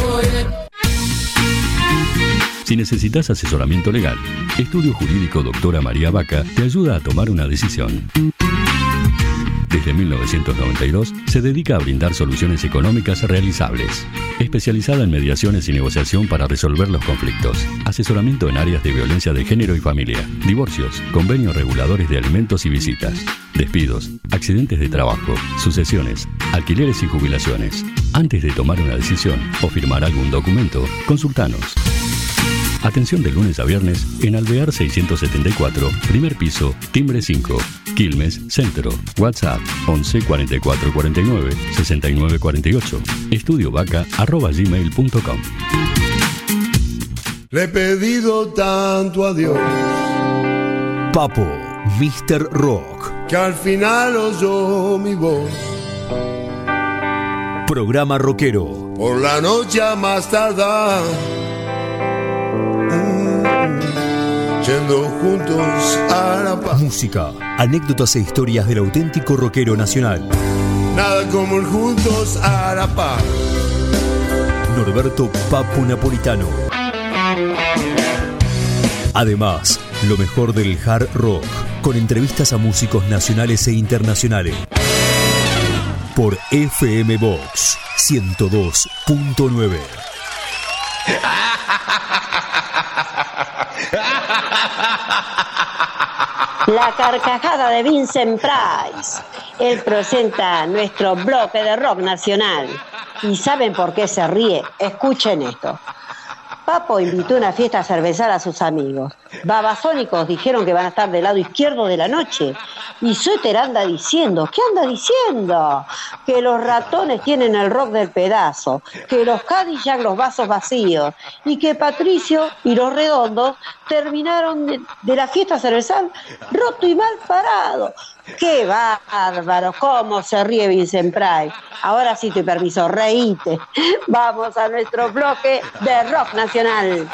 Si necesitas asesoramiento legal, Estudio Jurídico Doctora María Vaca te ayuda a tomar una decisión. Desde mil novecientos noventa y dos se dedica a brindar soluciones económicas realizables. Especializada en mediaciones y negociación para resolver los conflictos. Asesoramiento en áreas de violencia de género y familia. Divorcios, convenios reguladores de alimentos y visitas. Despidos, accidentes de trabajo, sucesiones, alquileres y jubilaciones. Antes de tomar una decisión o firmar algún documento, consultanos. Atención de lunes a viernes en Alvear seiscientos setenta y cuatro, primer piso, timbre cinco, Quilmes, Centro. WhatsApp once cuarenta y cuatro cuarenta y nueve sesenta y nueve cuarenta y ocho. Estudiovaca arroba gmail punto com. Le he pedido tanto a Dios, Papo, míster Rock, que al final oyó mi voz. Programa rockero. Por la noche a más tardar, yendo juntos a la paz. Música, anécdotas e historias del auténtico rockero nacional. Nada como el juntos a la paz. Norberto Papo Napolitano. Además, lo mejor del hard rock, con entrevistas a músicos nacionales e internacionales. Por F M Vox ciento dos punto nueve. La carcajada de Vincent Price. Él presenta nuestro bloque de rock nacional. ¿Y saben por qué se ríe? Escuchen esto. Papo invitó a una fiesta cervezal a sus amigos. Babasónicos dijeron que van a estar del lado izquierdo de la noche. Y Suéter anda diciendo, ¿qué anda diciendo? Que los ratones tienen el rock del pedazo, que los Cadillac los vasos vacíos, y que Patricio y los Redondos terminaron de, de la fiesta cervezal roto y mal parado. ¡Qué bárbaro! ¿Cómo se ríe Vincent Price? Ahora sí te permiso, reíte. Vamos a nuestro bloque de rock nacional.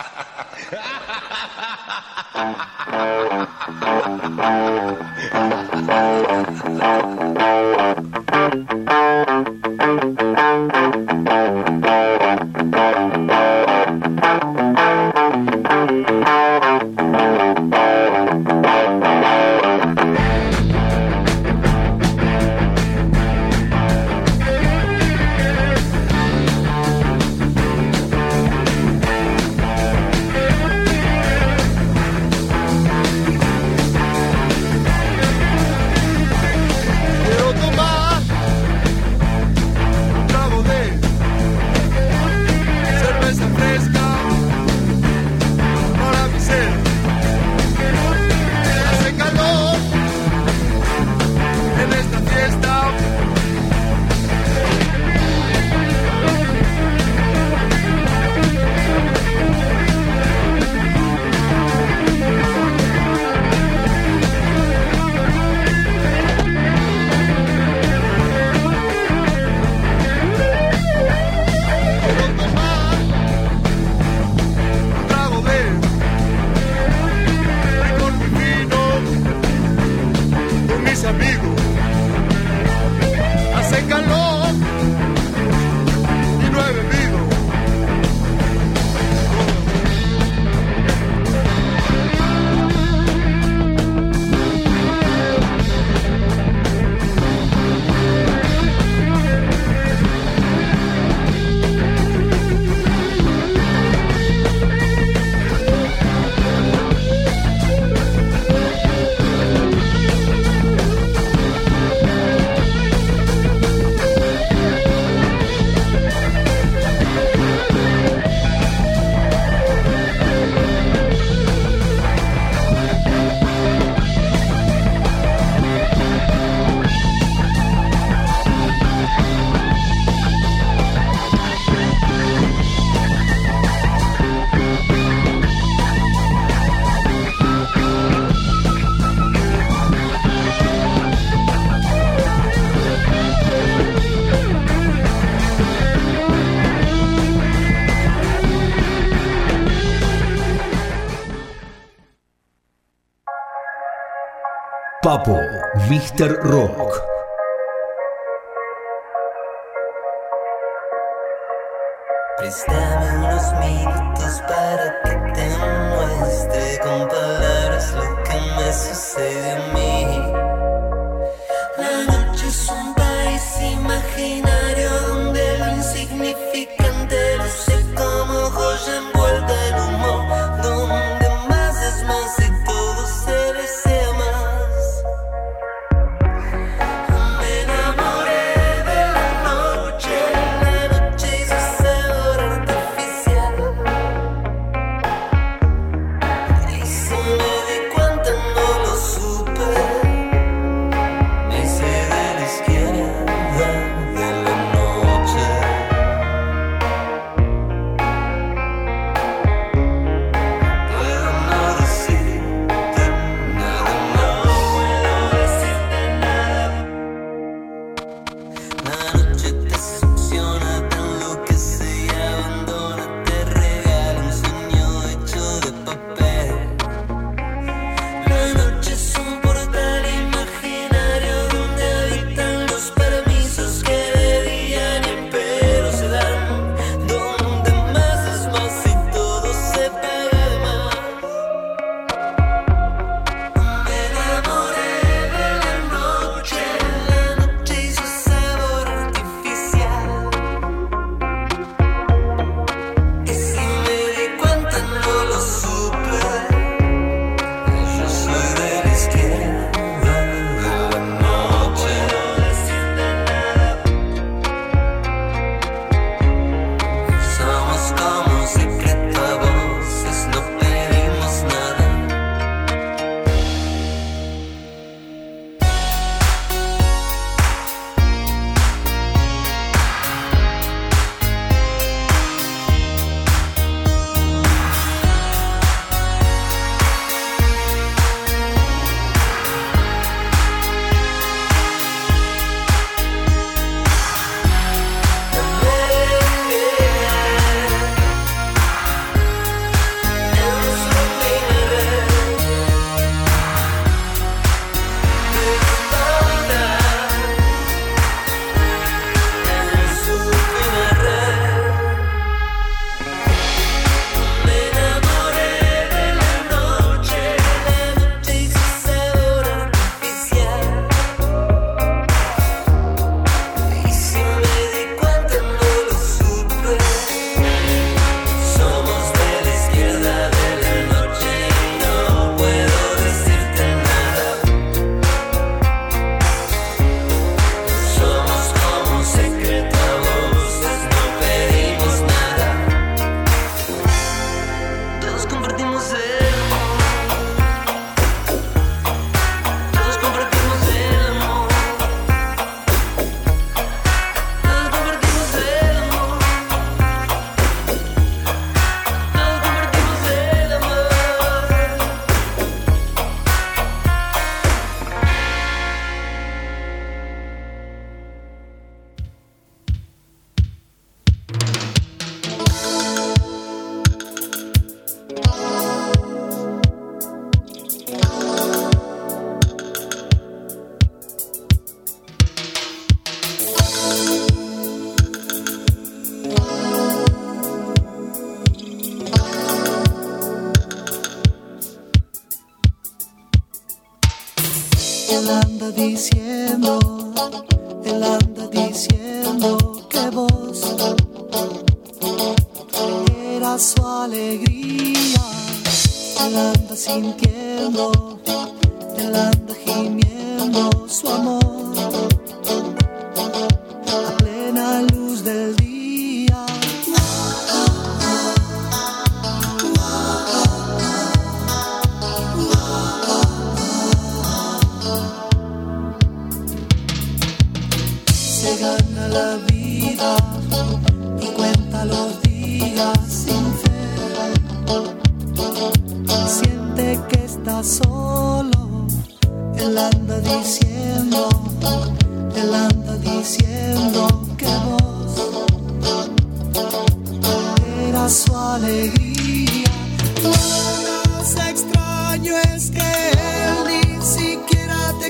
Papo, míster Rock. Préstame unos minutos para que te muestre con palabras lo que me sucede a mí. La noche es un país imaginario donde lo insignificante luce como joya envuelta en humo, donde más es más y todo se desea más. Me enamoré de la noche, la noche hizo sabor artificial. Y si me di cuenta no lo supe, me hice de la izquierda de la noche. Puedo no decirte nada, no puedo decirte nada. La noche te succiona, te enloquece y abandona, te regala un sueño hecho de papel. La noche es un portal imaginario donde habitan los permisos que de día ni en pedo se dan, donde más es más y todo se paga de más. Me enamoré de la noche, la noche hizo sabor artificial. Y si me di cuenta no lo supe, yo soy de la izquierda de la noche. Somos como un secreto a voces, no pedimos nada. Me enamoré de la noche, la noche hizo sabor artificial. Y si me di cuenta no lo supe, somos de la izquierda de la noche y no puedo decirte nada. Somos como un secreto a voces, no pedimos nada. Todos compartimos el amor, todos compartimos el amor, todos compartimos el amor, todos compartimos el amor. Él anda diciendo, él anda diciendo que vos eras su alegría. Él anda sintiendo, él anda gimiendo su amor a plena luz del día. Se gana la vida y cuenta los días sin fe. Siente que está solo. Él anda diciendo, él anda diciendo que vos eras su alegría. Lo más extraño es que él ni siquiera te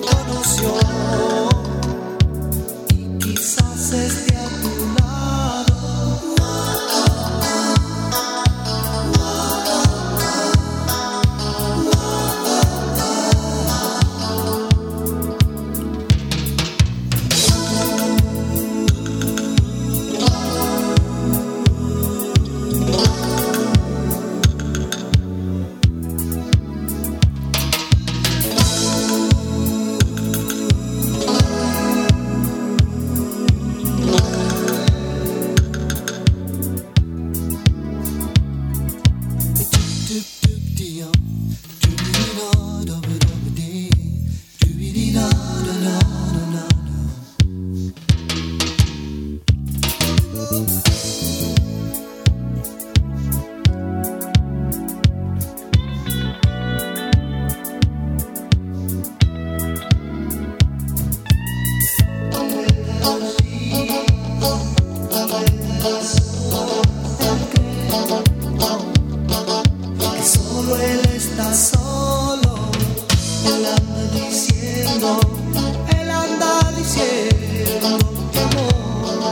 conmigo, él anda diciendo que amor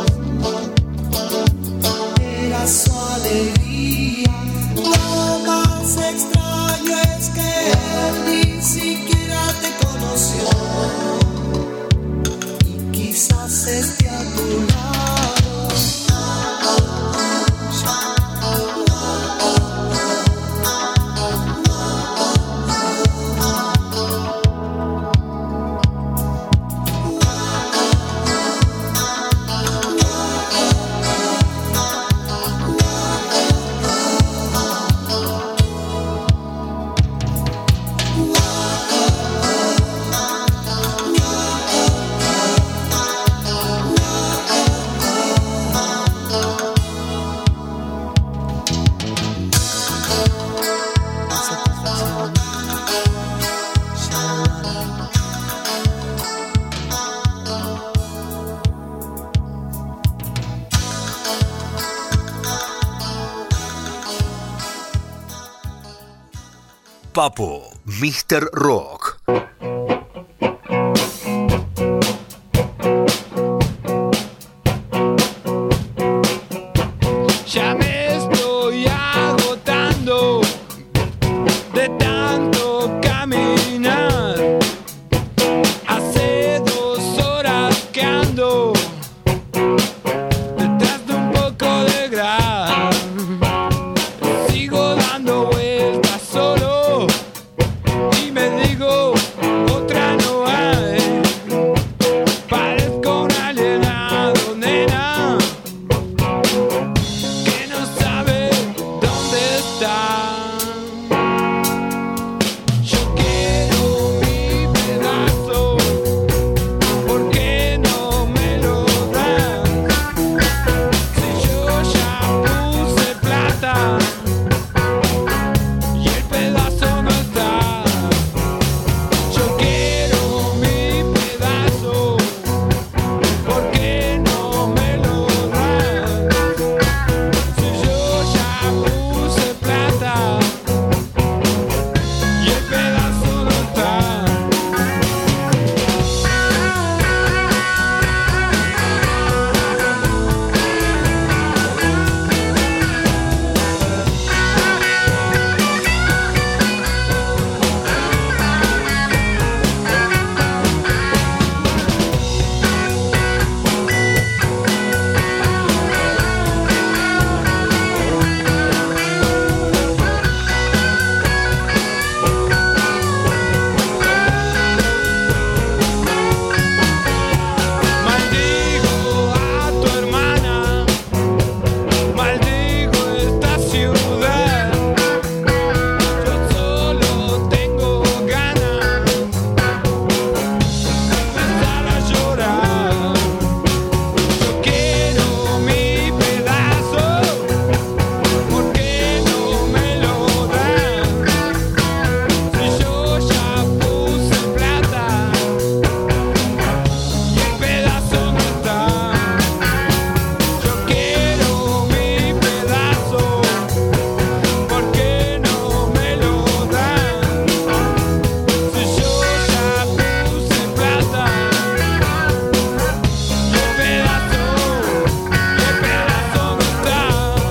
era su alegría. Lo más extraño es que él ni siquiera te conoció y quizás esté a tu lado. Papo, míster Rock. Ya me estoy agotando de tanto caminar. Hace dos horas que ando detrás de un poco de gras. Sigo dando vueltas solo y me digo otra no hay. Parezco un alienado, nena, que no sabe dónde está. Yo quiero mi pedazo, ¿por qué no me lo das? Si yo ya puse plata y el pedazo no está. Yo quiero mi pedazo, ¿por qué no me lo das? Si yo ya puse plata y el pedazo no está. Maldigo a tu hermana, maldigo esta ciudad. Yo solo tengo ganas de empezar a llorar. Yo quiero mi pedazo, ¿por qué no me lo das? Si yo ya puse plata y el pedazo no está. Yo quiero mi pedazo, ¿por qué no me lo das? Si yo ya puse plata y el pedazo, y el pedazo no está.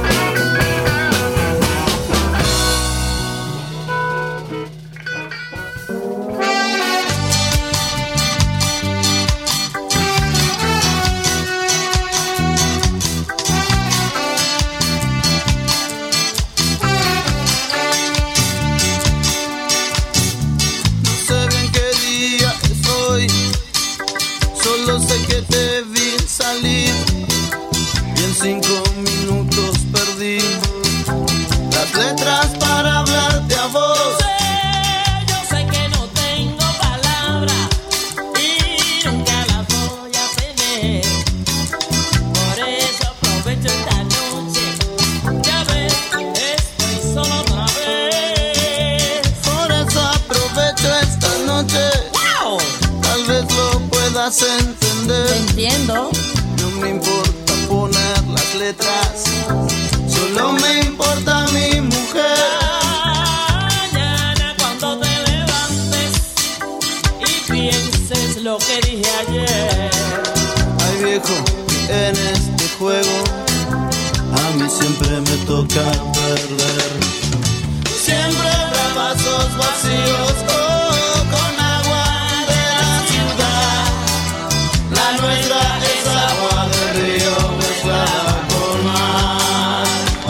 No sé bien qué día es hoy, solo sé que te vi salir y en cinco minutos perdí las letras para hablarte a vos. Yo sé que no tengo palabras y nunca las voy a tener. Por eso aprovecho esta noche. Ya ves, estoy solo otra vez. Por eso aprovecho esta noche. ¡Wow! Tal vez lo puedas entender. Entiendo. No me importa poner las letras, solo me importa mi mujer. Mañana cuando te levantes y pienses lo que dije ayer. Ay viejo, en este juego a mí siempre me toca perder. Siempre habrá vasos vacíos oh, con agua de la ciudad. La nuestra es agua del río mezclada con mar.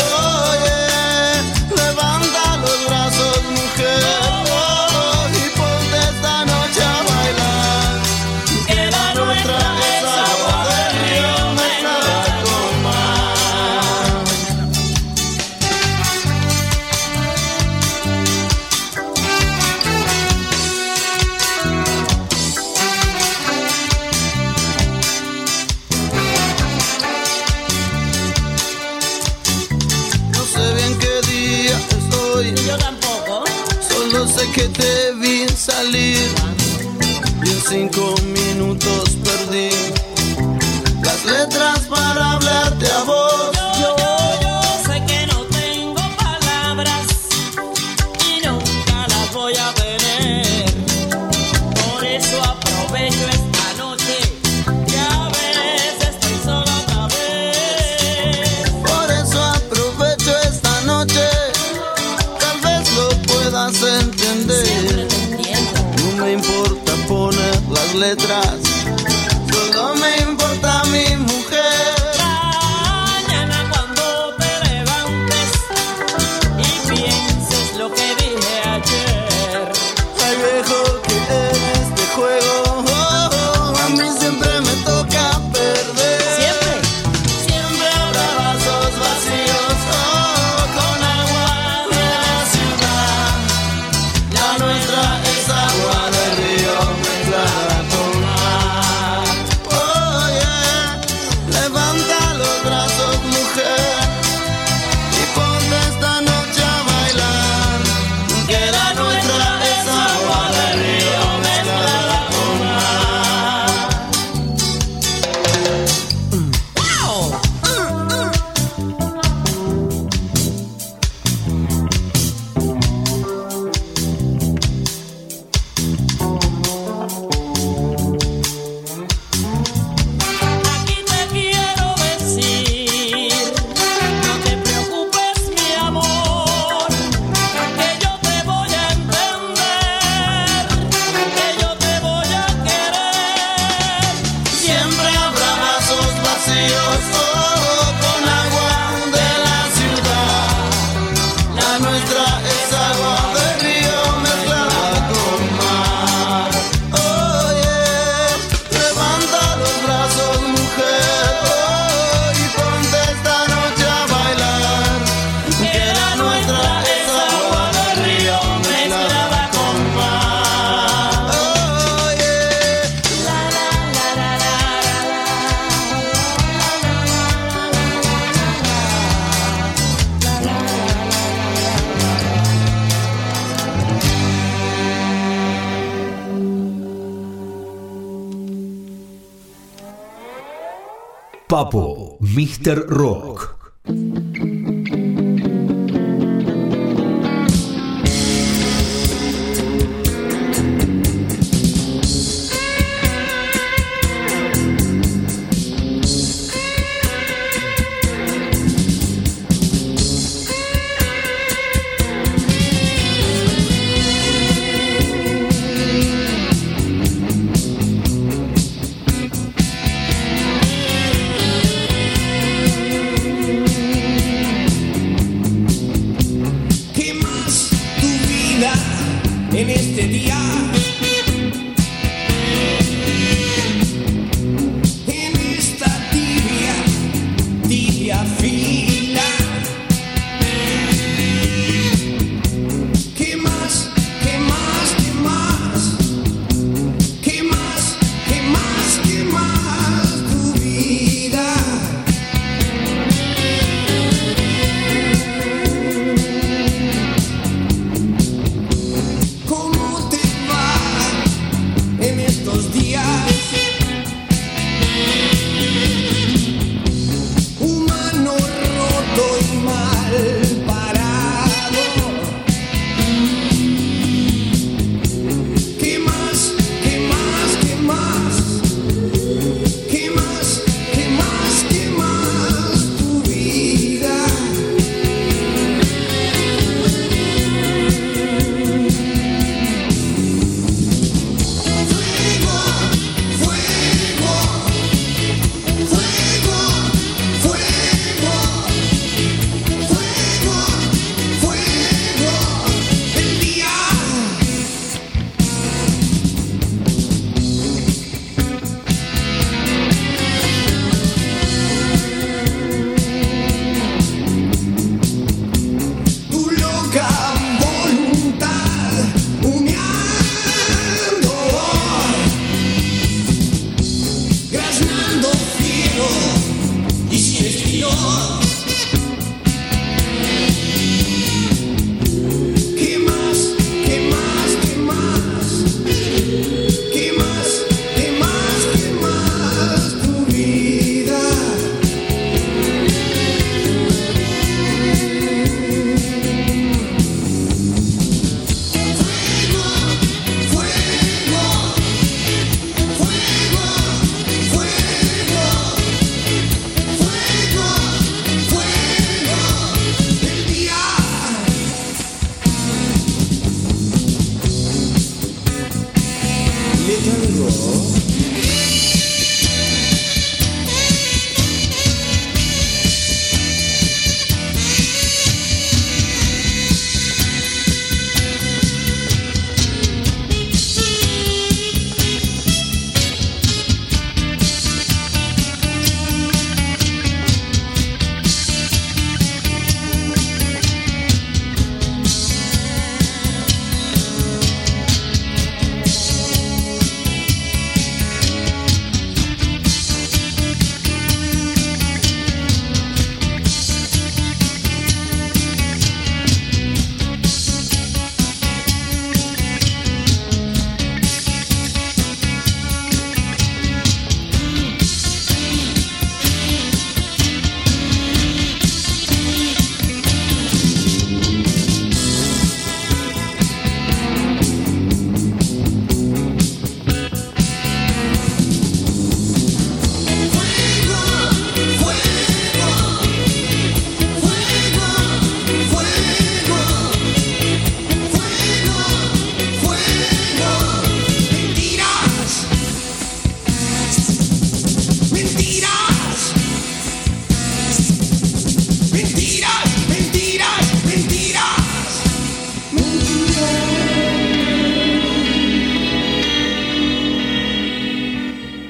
Oye, levanta los brazos, mujer, oh, y ponte esta noche a bailar. Que la nuestra es agua del río mezclada con mar. No sé bien qué día estoy. Yo tampoco. Solo sé que te vi salir y en cinco minutos perdí las letras para hablarte a vos. Yo, yo, yo sé que no tengo palabras y nunca las voy a tener. Por eso aprovecho esta noche que a veces estoy sola otra vez. Por eso aprovecho esta noche, tal vez lo puedas entender. No me importa poner las letras, solo me importa mi mujer. Mañana cuando te levantes y pienses lo que dije ayer. Ay viejo, que en este juego oh, oh, a mí siempre me toca perder. Siempre. Siempre habrá vasos vacíos oh, con agua de la ciudad. La nuestra es agua del río mezclada con mar. Oye, levanta los brazos, mujer, y ponte esta noche a bailar. Que la nuestra es agua del río mezclada con mar. Aquí te quiero decir, no te preocupes mi amor, que yo te voy a entender, que yo te voy a querer. Siempre habrá vasos vacíos oh, con agua de la ciudad. La nuestra es agua del río mezclada con mar. Oye, levanta los brazos, mujer, oh, y ponte esta noche a bailar. Que la nuestra es agua del río mezclada con mar. Oye, la la la la la Papo, míster Rock. ¿Qué más tu vida en este día? En esta tibia, tibia fila. ¿Qué más, qué más, qué más? ¿Qué más, qué más, qué más tu vida? ¿Cómo te va?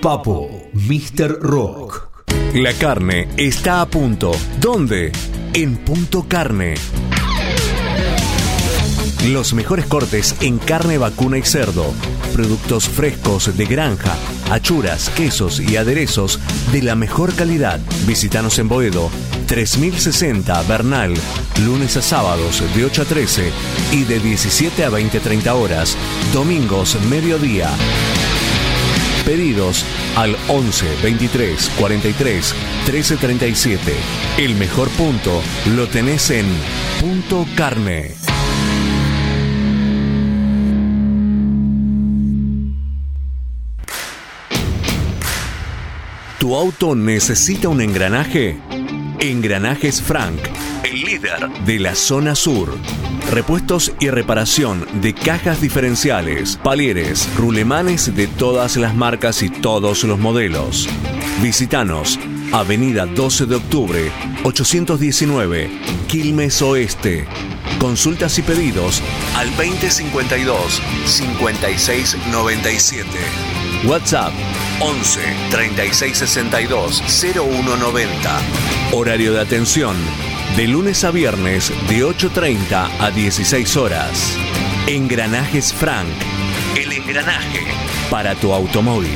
Papo, míster Rock. La carne está a punto. ¿Dónde? En Punto Carne. Los mejores cortes en carne vacuna y cerdo. Productos frescos de granja, achuras, quesos y aderezos de la mejor calidad. Visítanos en Boedo, tres mil sesenta Bernal, lunes a sábados de ocho a trece y de diecisiete a veinte treinta horas, domingos mediodía. Pedidos al once veintitrés cuarenta y tres trece treinta y siete. El mejor punto lo tenés en Punto Carne. ¿Tu auto necesita un engranaje? Engranajes Frank, el líder de la zona sur. Repuestos y reparación de cajas diferenciales, palieres, rulemanes de todas las marcas y todos los modelos. Visítanos, Avenida doce de octubre, ochocientos diecinueve, Quilmes Oeste. Consultas y pedidos al veinte cincuenta y dos, cincuenta y seis noventa y siete. WhatsApp once treinta y seis sesenta y dos cero uno noventa. Horario de atención de lunes a viernes de ocho treinta a dieciséis horas. Engranajes Frank, el engranaje para tu automóvil.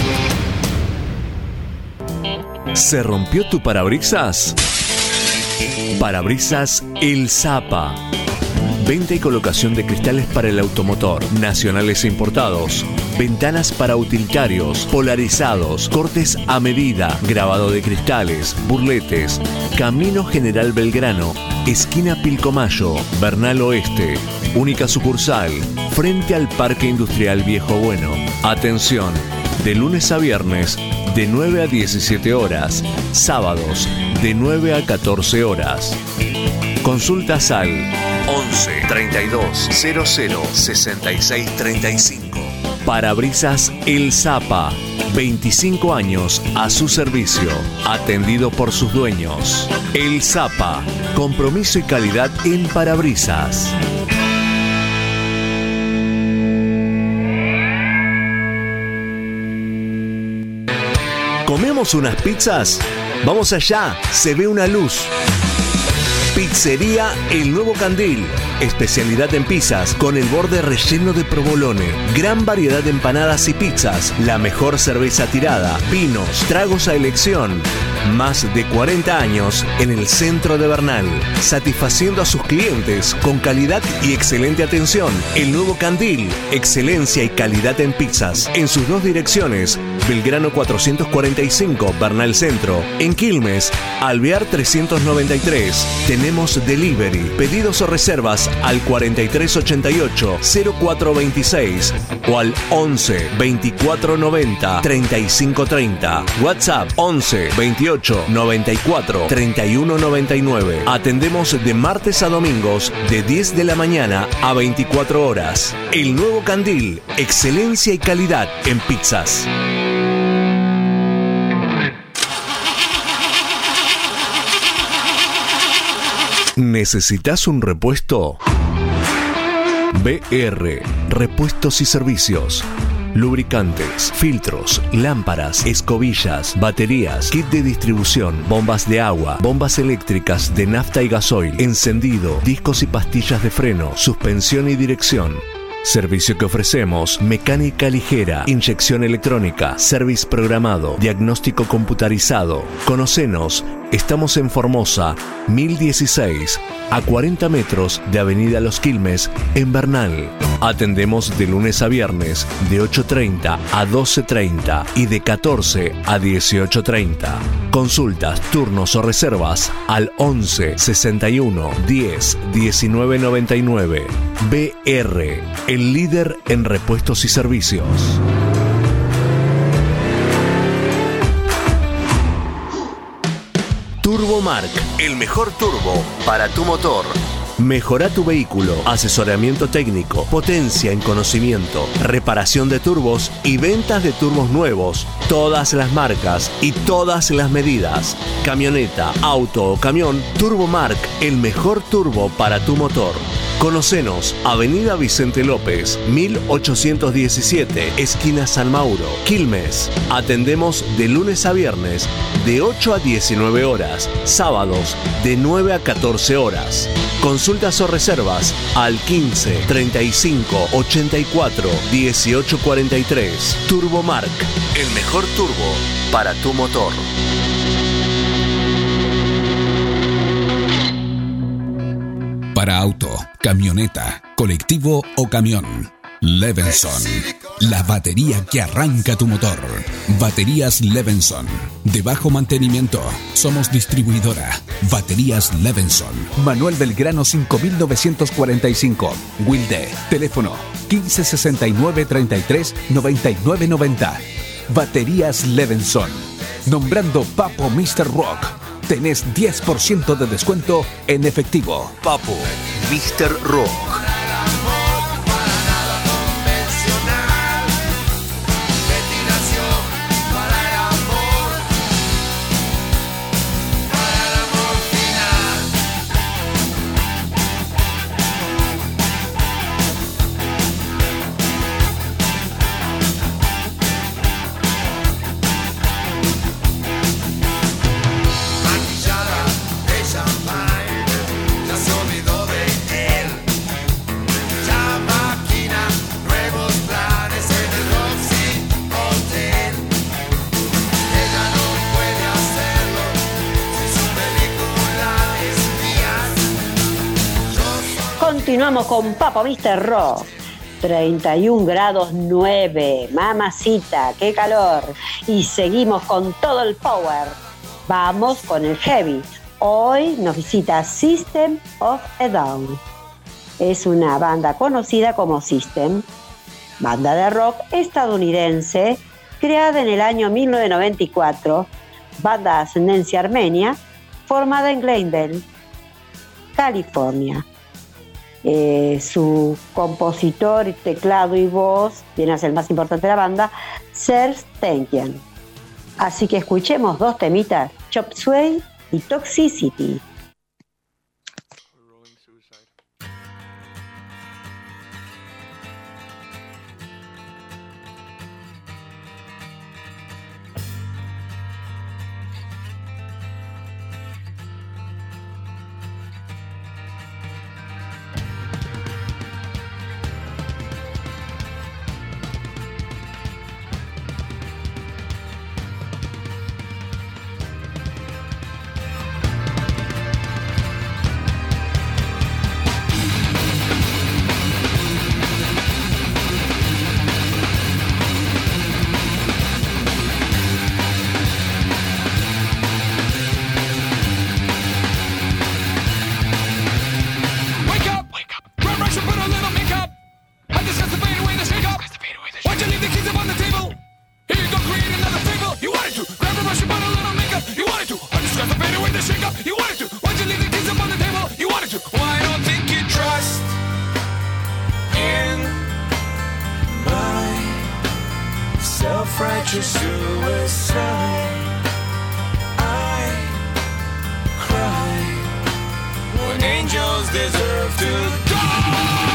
¿Se rompió tu parabrisas? Parabrisas El Zapa. Venta y colocación de cristales para el automotor, nacionales e importados. Ventanas para utilitarios, polarizados, cortes a medida, grabado de cristales, burletes. Camino General Belgrano, esquina Pilcomayo, Bernal Oeste. Única sucursal, frente al Parque Industrial Viejo Bueno. Atención, de lunes a viernes, de nueve a diecisiete horas. Sábados, de nueve a catorce horas. Consultas al once treinta y dos cero cero sesenta y seis treinta y cinco. Parabrisas El Zapa, veinticinco años a su servicio, atendido por sus dueños. El Zapa, compromiso y calidad en parabrisas. ¿Comemos unas pizzas? Vamos allá, se ve una luz. Pizzería El Nuevo Candil. Especialidad en pizzas con el borde relleno de provolone. Gran variedad de empanadas y pizzas. La mejor cerveza tirada. Vinos, tragos a elección. Más de cuarenta años en el centro de Bernal. Satisfaciendo a sus clientes con calidad y excelente atención. El Nuevo Candil. Excelencia y calidad en pizzas. En sus dos direcciones. Belgrano cuatrocientos cuarenta y cinco, Bernal Centro. En Quilmes, Alvear trescientos noventa y tres. Tenemos delivery. Pedidos o reservas al cuarenta y tres ochenta y ocho cero cuatro veintiséis o al once veinticuatro noventa treinta y cinco treinta. WhatsApp once veintiocho noventa y cuatro treinta y uno noventa y nueve. Atendemos de martes a domingos de diez de la mañana a veinticuatro horas. El Nuevo Candil, excelencia y calidad en pizzas. ¿Necesitas un repuesto? B R, repuestos y servicios. Lubricantes, filtros, lámparas, escobillas, baterías, kit de distribución, bombas de agua, bombas eléctricas de nafta y gasoil, encendido, discos y pastillas de freno, suspensión y dirección. Servicio que ofrecemos: mecánica ligera, inyección electrónica, service programado, diagnóstico computarizado. Conocenos, estamos en Formosa, mil dieciséis, a cuarenta metros de Avenida Los Quilmes, en Bernal. Atendemos de lunes a viernes, de ocho treinta a doce treinta y de catorce a dieciocho treinta. Consultas, turnos o reservas al once sesenta y uno diez diecinueve noventa y nueve. B R, el líder en repuestos y servicios. Turbomark, el mejor turbo para tu motor. Mejora tu vehículo, asesoramiento técnico, potencia en conocimiento, reparación de turbos y ventas de turbos nuevos, todas las marcas y todas las medidas. Camioneta, auto o camión, Turbomark, el mejor turbo para tu motor. Conocenos, Avenida Vicente López, mil ochocientos diecisiete, esquina San Mauro, Quilmes. Atendemos de lunes a viernes, de ocho a diecinueve horas, sábados de nueve a catorce horas. Consultas o reservas al quince, treinta y cinco, ochenta y cuatro, dieciocho cuarenta y tres. Turbomark, el mejor turbo para tu motor. Para auto, camioneta, colectivo o camión. Levenson, la batería que arranca tu motor. Baterías Levenson, de bajo mantenimiento. Somos distribuidora. Baterías Levenson. Manuel Belgrano cinco mil novecientos cuarenta y cinco. Wilde. Teléfono quince sesenta y nueve treinta y tres noventa y nueve noventa. Baterías Levenson. Nombrando Papo mister Rock, tenés diez por ciento de descuento en efectivo. Papo mister Rock. Continuamos con Papo mister Rock. treinta y un grados nueve. Mamacita, qué calor. Y seguimos con todo el power. Vamos con el heavy. Hoy nos visita System of a Down. Es una banda conocida como System, banda de rock estadounidense, creada en el año mil novecientos noventa y cuatro, banda de ascendencia armenia, formada en Glendale, California. Eh, su compositor, teclado y voz, viene a ser el más importante de la banda, Serj Tankian. Así que escuchemos dos temitas, Chop Suey y Toxicity. Self-righteous suicide. I cry when angels deserve to die.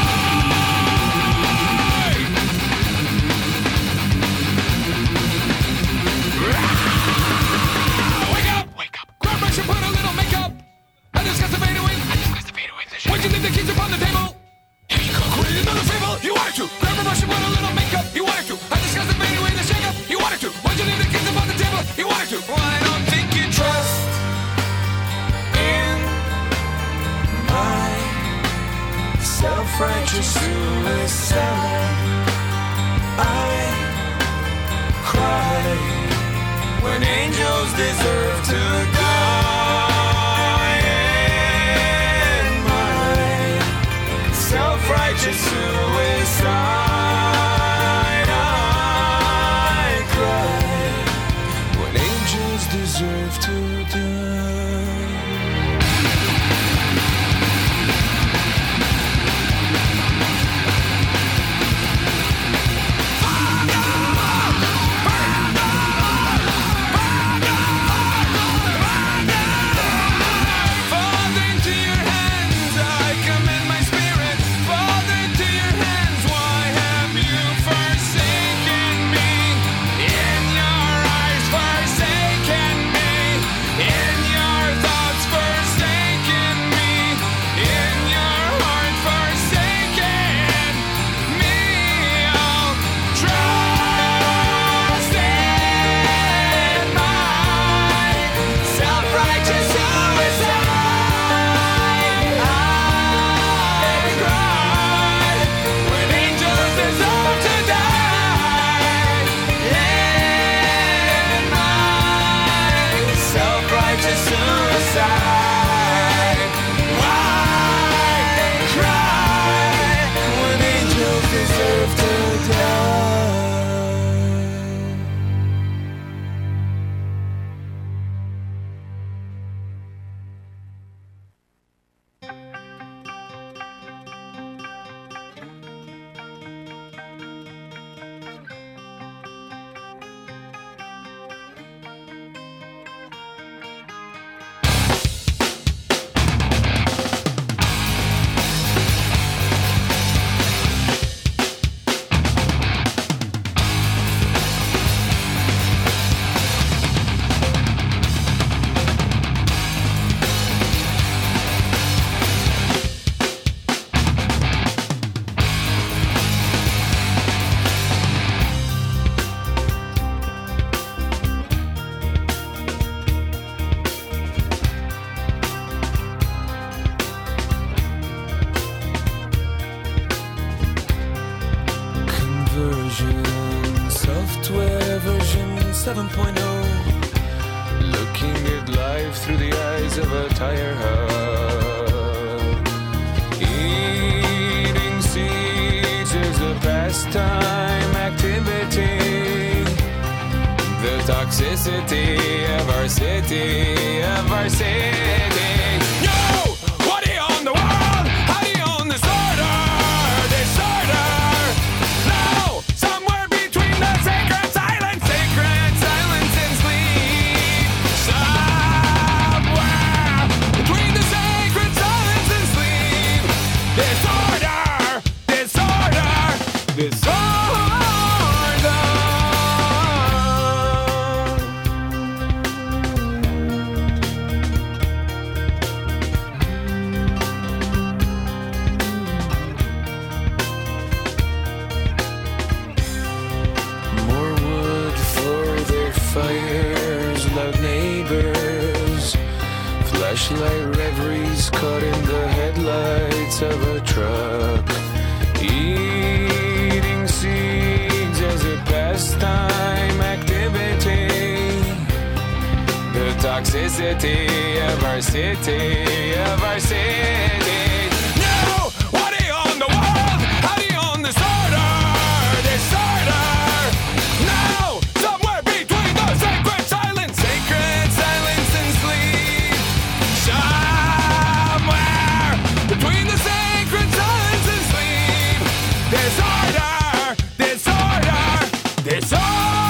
Wake up, wake up. Grab brush and put a little makeup. I discuss the fade away. I discuss the fade away. Why'd you leave the keys upon the table? Here you go, quit another fable. You wanted to. Grab a brush and put a little makeup. You wanted to. I discuss the fade away. The shake up. You wanted to. Why'd you leave the keys upon the table? You wanted to. Well, I don't think you trust in my self-righteous vision, software version seven point oh. Looking at life through the eyes of a tire hub. Eating seeds is a pastime activity. The toxicity of our city, of our city. Yo! What do you own the world? How do you own disorder? Disorder! No! Somewhere between the sacred silence, sacred silence and sleep. Somewhere between the sacred silence and sleep. Disorder! Disorder! Disorder! Fires, loud neighbors, flashlight reveries caught in the headlights of a truck. Eating seeds as a pastime activity. The toxicity of our city, of our city. No! What do you own the world? How do you own disorder? Disorder! No! Somewhere between the sacred silence, sacred silence and sleep. Somewhere between the sacred silence and sleep. Disorder, disorder, disorder.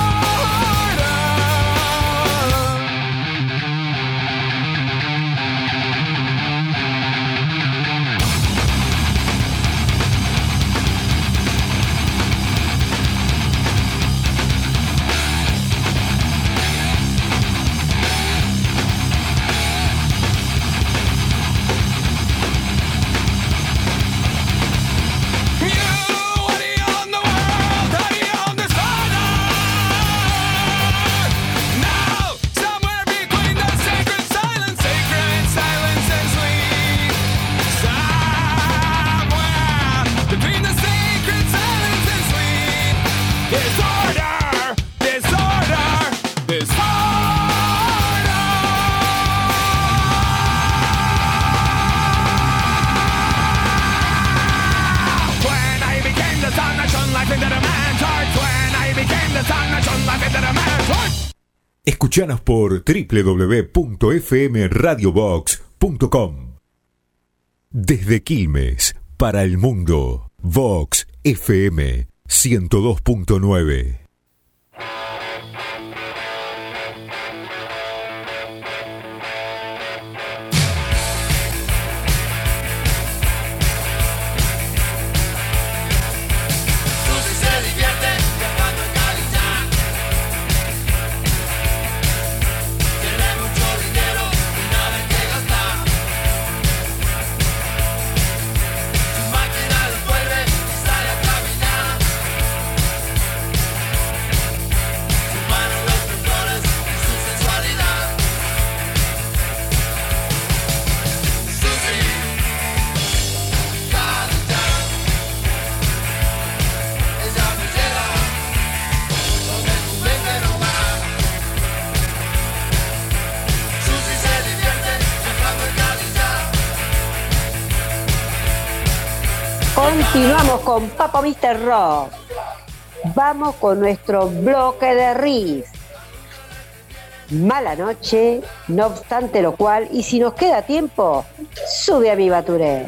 Escuchanos por doble u doble u doble u punto f m radio box punto com. Desde Quilmes, para el mundo, Vox F M ciento dos punto nueve. Continuamos con Papo mister Rock. Vamos con nuestro bloque de riff. Mala noche, no obstante lo cual, y si nos queda tiempo, sube a mi Baturé.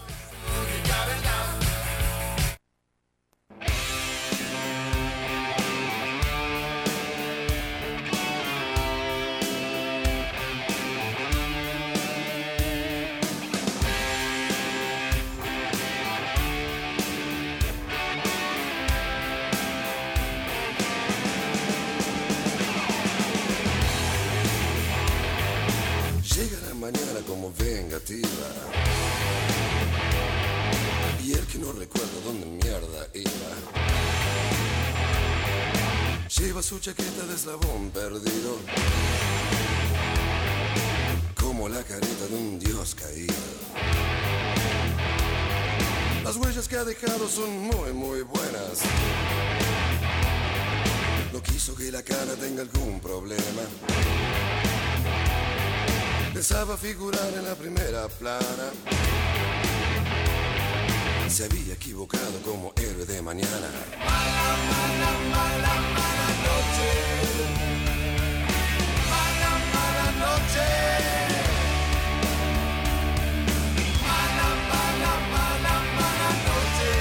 Como vengativa, y el que no recuerda dónde mierda iba, lleva su chaqueta de eslabón perdido, como la careta de un dios caído. Las huellas que ha dejado son muy muy buenas, la cara tenga algún problema. Pensaba figurar en la primera plana. Se había equivocado como héroe de mañana. Mala, mala, mala, mala noche. Mala, mala noche. Mala, mala, mala, mala noche.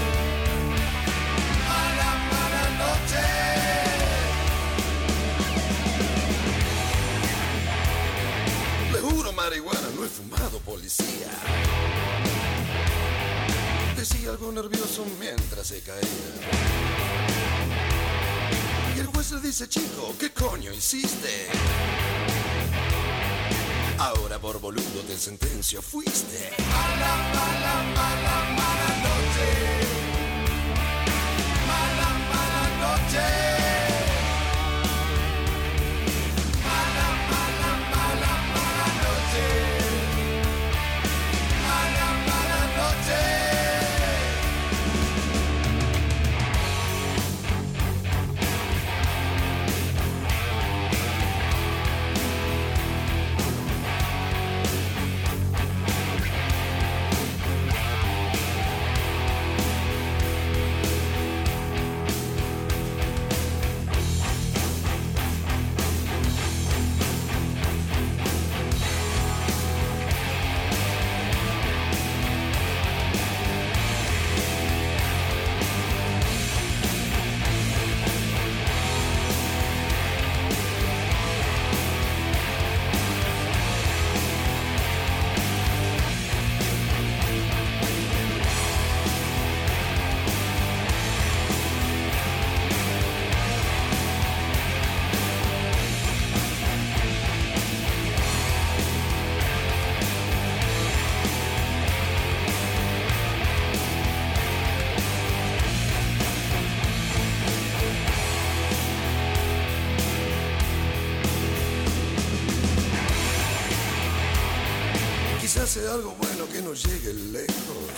Mala, mala noche. Le juro, marihuana, no he fumado, policía. Decía algo nervioso mientras se caía. Y el juez le dice, chico, ¿qué coño hiciste? Ahora por boludo te sentencio fuiste. Mala, mala, mala, mala noche. Mala, mala noche. Mala, mala, mala, mala noche. Mala, mala noche. Hace algo bueno que no llegue lejos.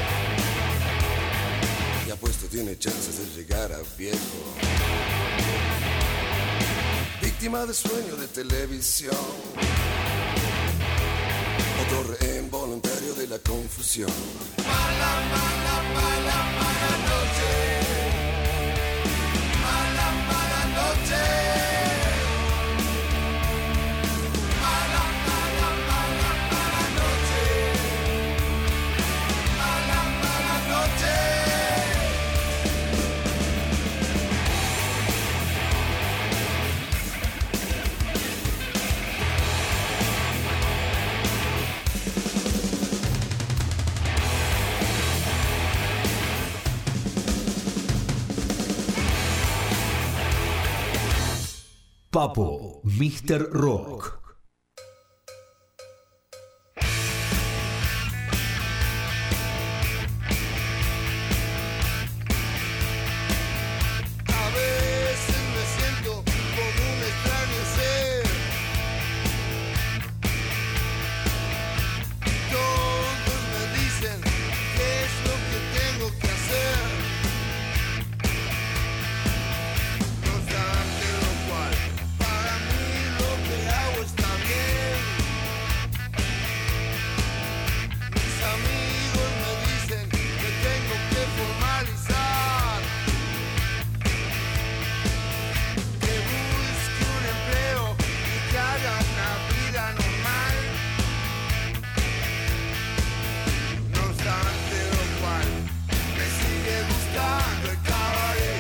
Y apuesto tiene chances de llegar a viejo. Víctima de sueño de televisión. Autor involuntario de la confusión. Mala, mala, mala, mala noche. Mala, mala noche. Papo, míster Rock. A veces me siento como un extraño ser. Todos me dicen qué es lo que tengo que hacer. No obstante lo cual, para mí lo que hago está bien. Mis amigos me dicen que tengo que formalizar, que busque un empleo y que haga una vida normal. No obstante lo cual, me sigue gustando el cabaret.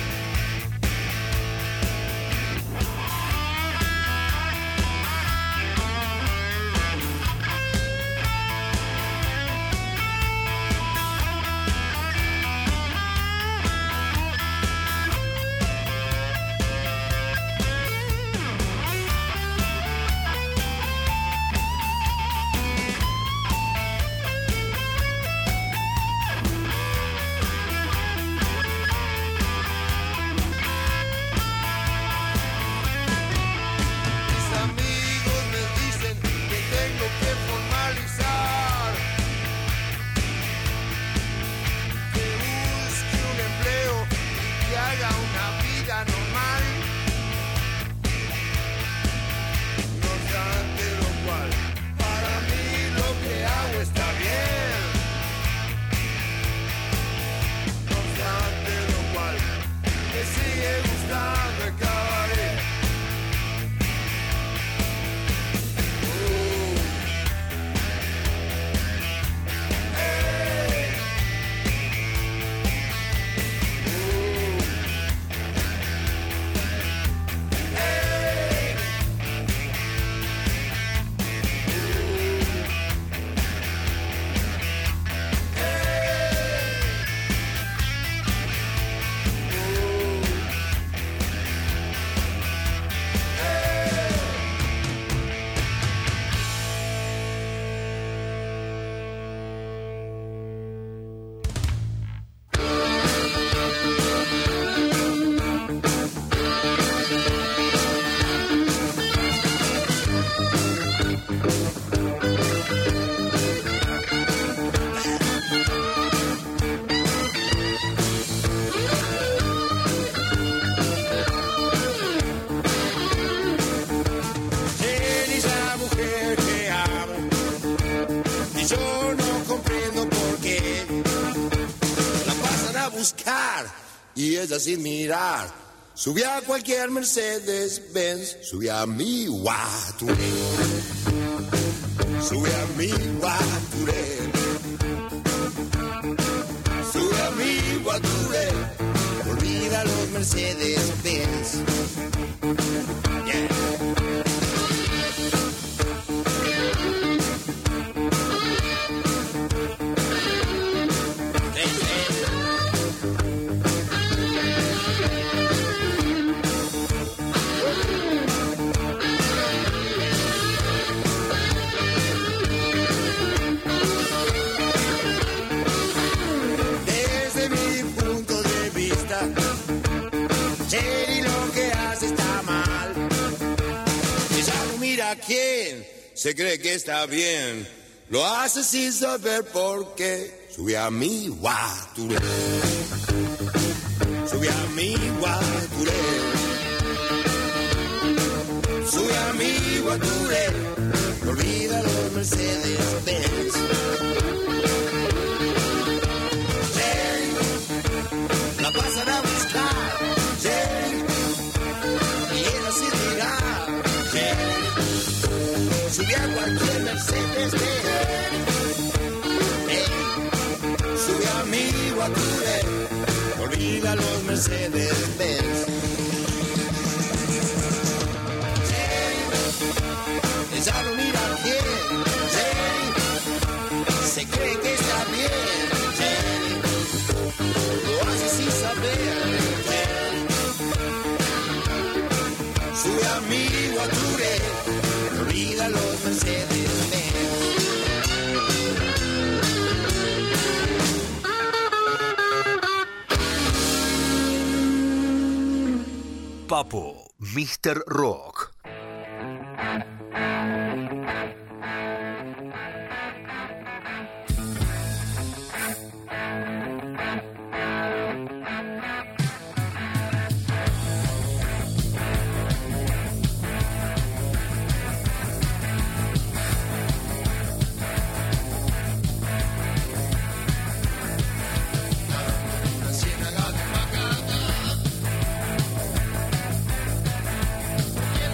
Mis amigos me dicen que tengo que formalizar, que busque un empleo y que haga una vida normal. y ella sin mirar. Subí a cualquier Mercedes-Benz, subí a mi Guaturé. Subí a mi Guaturé. Subí a mi Guaturé. Olvida los Mercedes-Benz. Yeah. Cherry, lo que hace está mal. Ella no mira a quién se cree que está bien. Lo hace sin saber por qué. Subí a mi Guaturé. Subí a mi Guaturé. Subí a mi Guaturé. No olvida los Mercedes-Benz. Cherry, la pasan a buscar. Y ella sin mirar, subí a cualquier Mercedes, subí a mi Guaturé, olvida los Mercedes-Benz. Ella no mira a quién, se cree que está bien, lo hace sin saber. Sube a mi Guaturé, olvida los Mercedes-Benz. Papo, míster Rock. Ciénaga de Macata.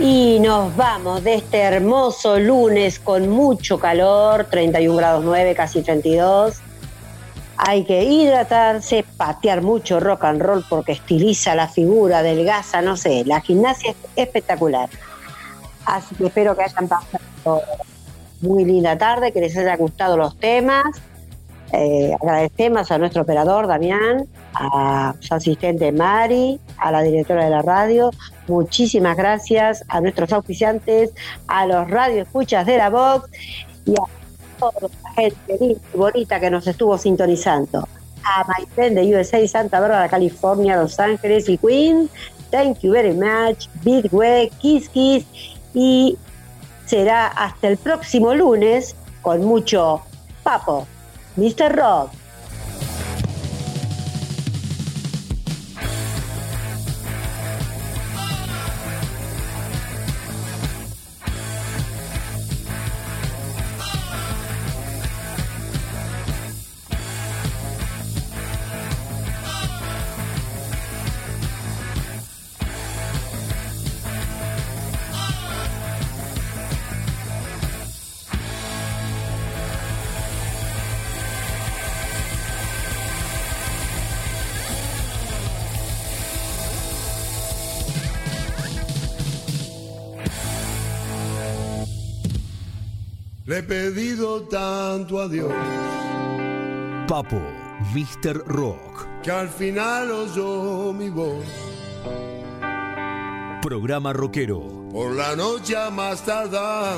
Y nos vamos de este hermoso lunes con mucho calor, treinta y un grados nueve, casi treinta y dos. Hay que hidratarse, patear mucho rock and roll porque estiliza la figura, delgaza, no sé, la gimnasia es espectacular. Así que espero que hayan pasado muy linda tarde, que les haya gustado los temas. Eh, agradecemos a nuestro operador Damián, a su asistente Mari, a la directora de la radio. Muchísimas gracias a nuestros auspiciantes, a los radioescuchas de la Vox y a toda la gente linda y bonita que nos estuvo sintonizando. A My Friend de U S A, Santa Bárbara, California, Los Ángeles y Queen. Thank you very much. Bitway, Kiss Kiss. Y será hasta el próximo lunes con mucho papo. mister Rock. Le he pedido tanto a Dios Papo, mister Rock. que al final oyó mi voz. Programa rockero. Por la noche a más tardar,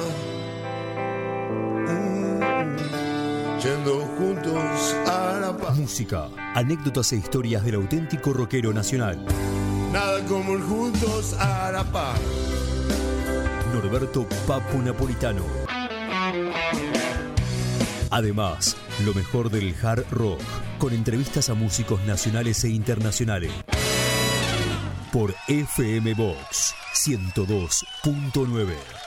mm, yendo juntos a la paz. Música, anécdotas e historias del auténtico rockero nacional. Nada como el juntos a la paz. Norberto Papo Napolitano. Además, lo mejor del hard rock, con entrevistas a músicos nacionales e internacionales. Por F M Vox ciento dos punto nueve.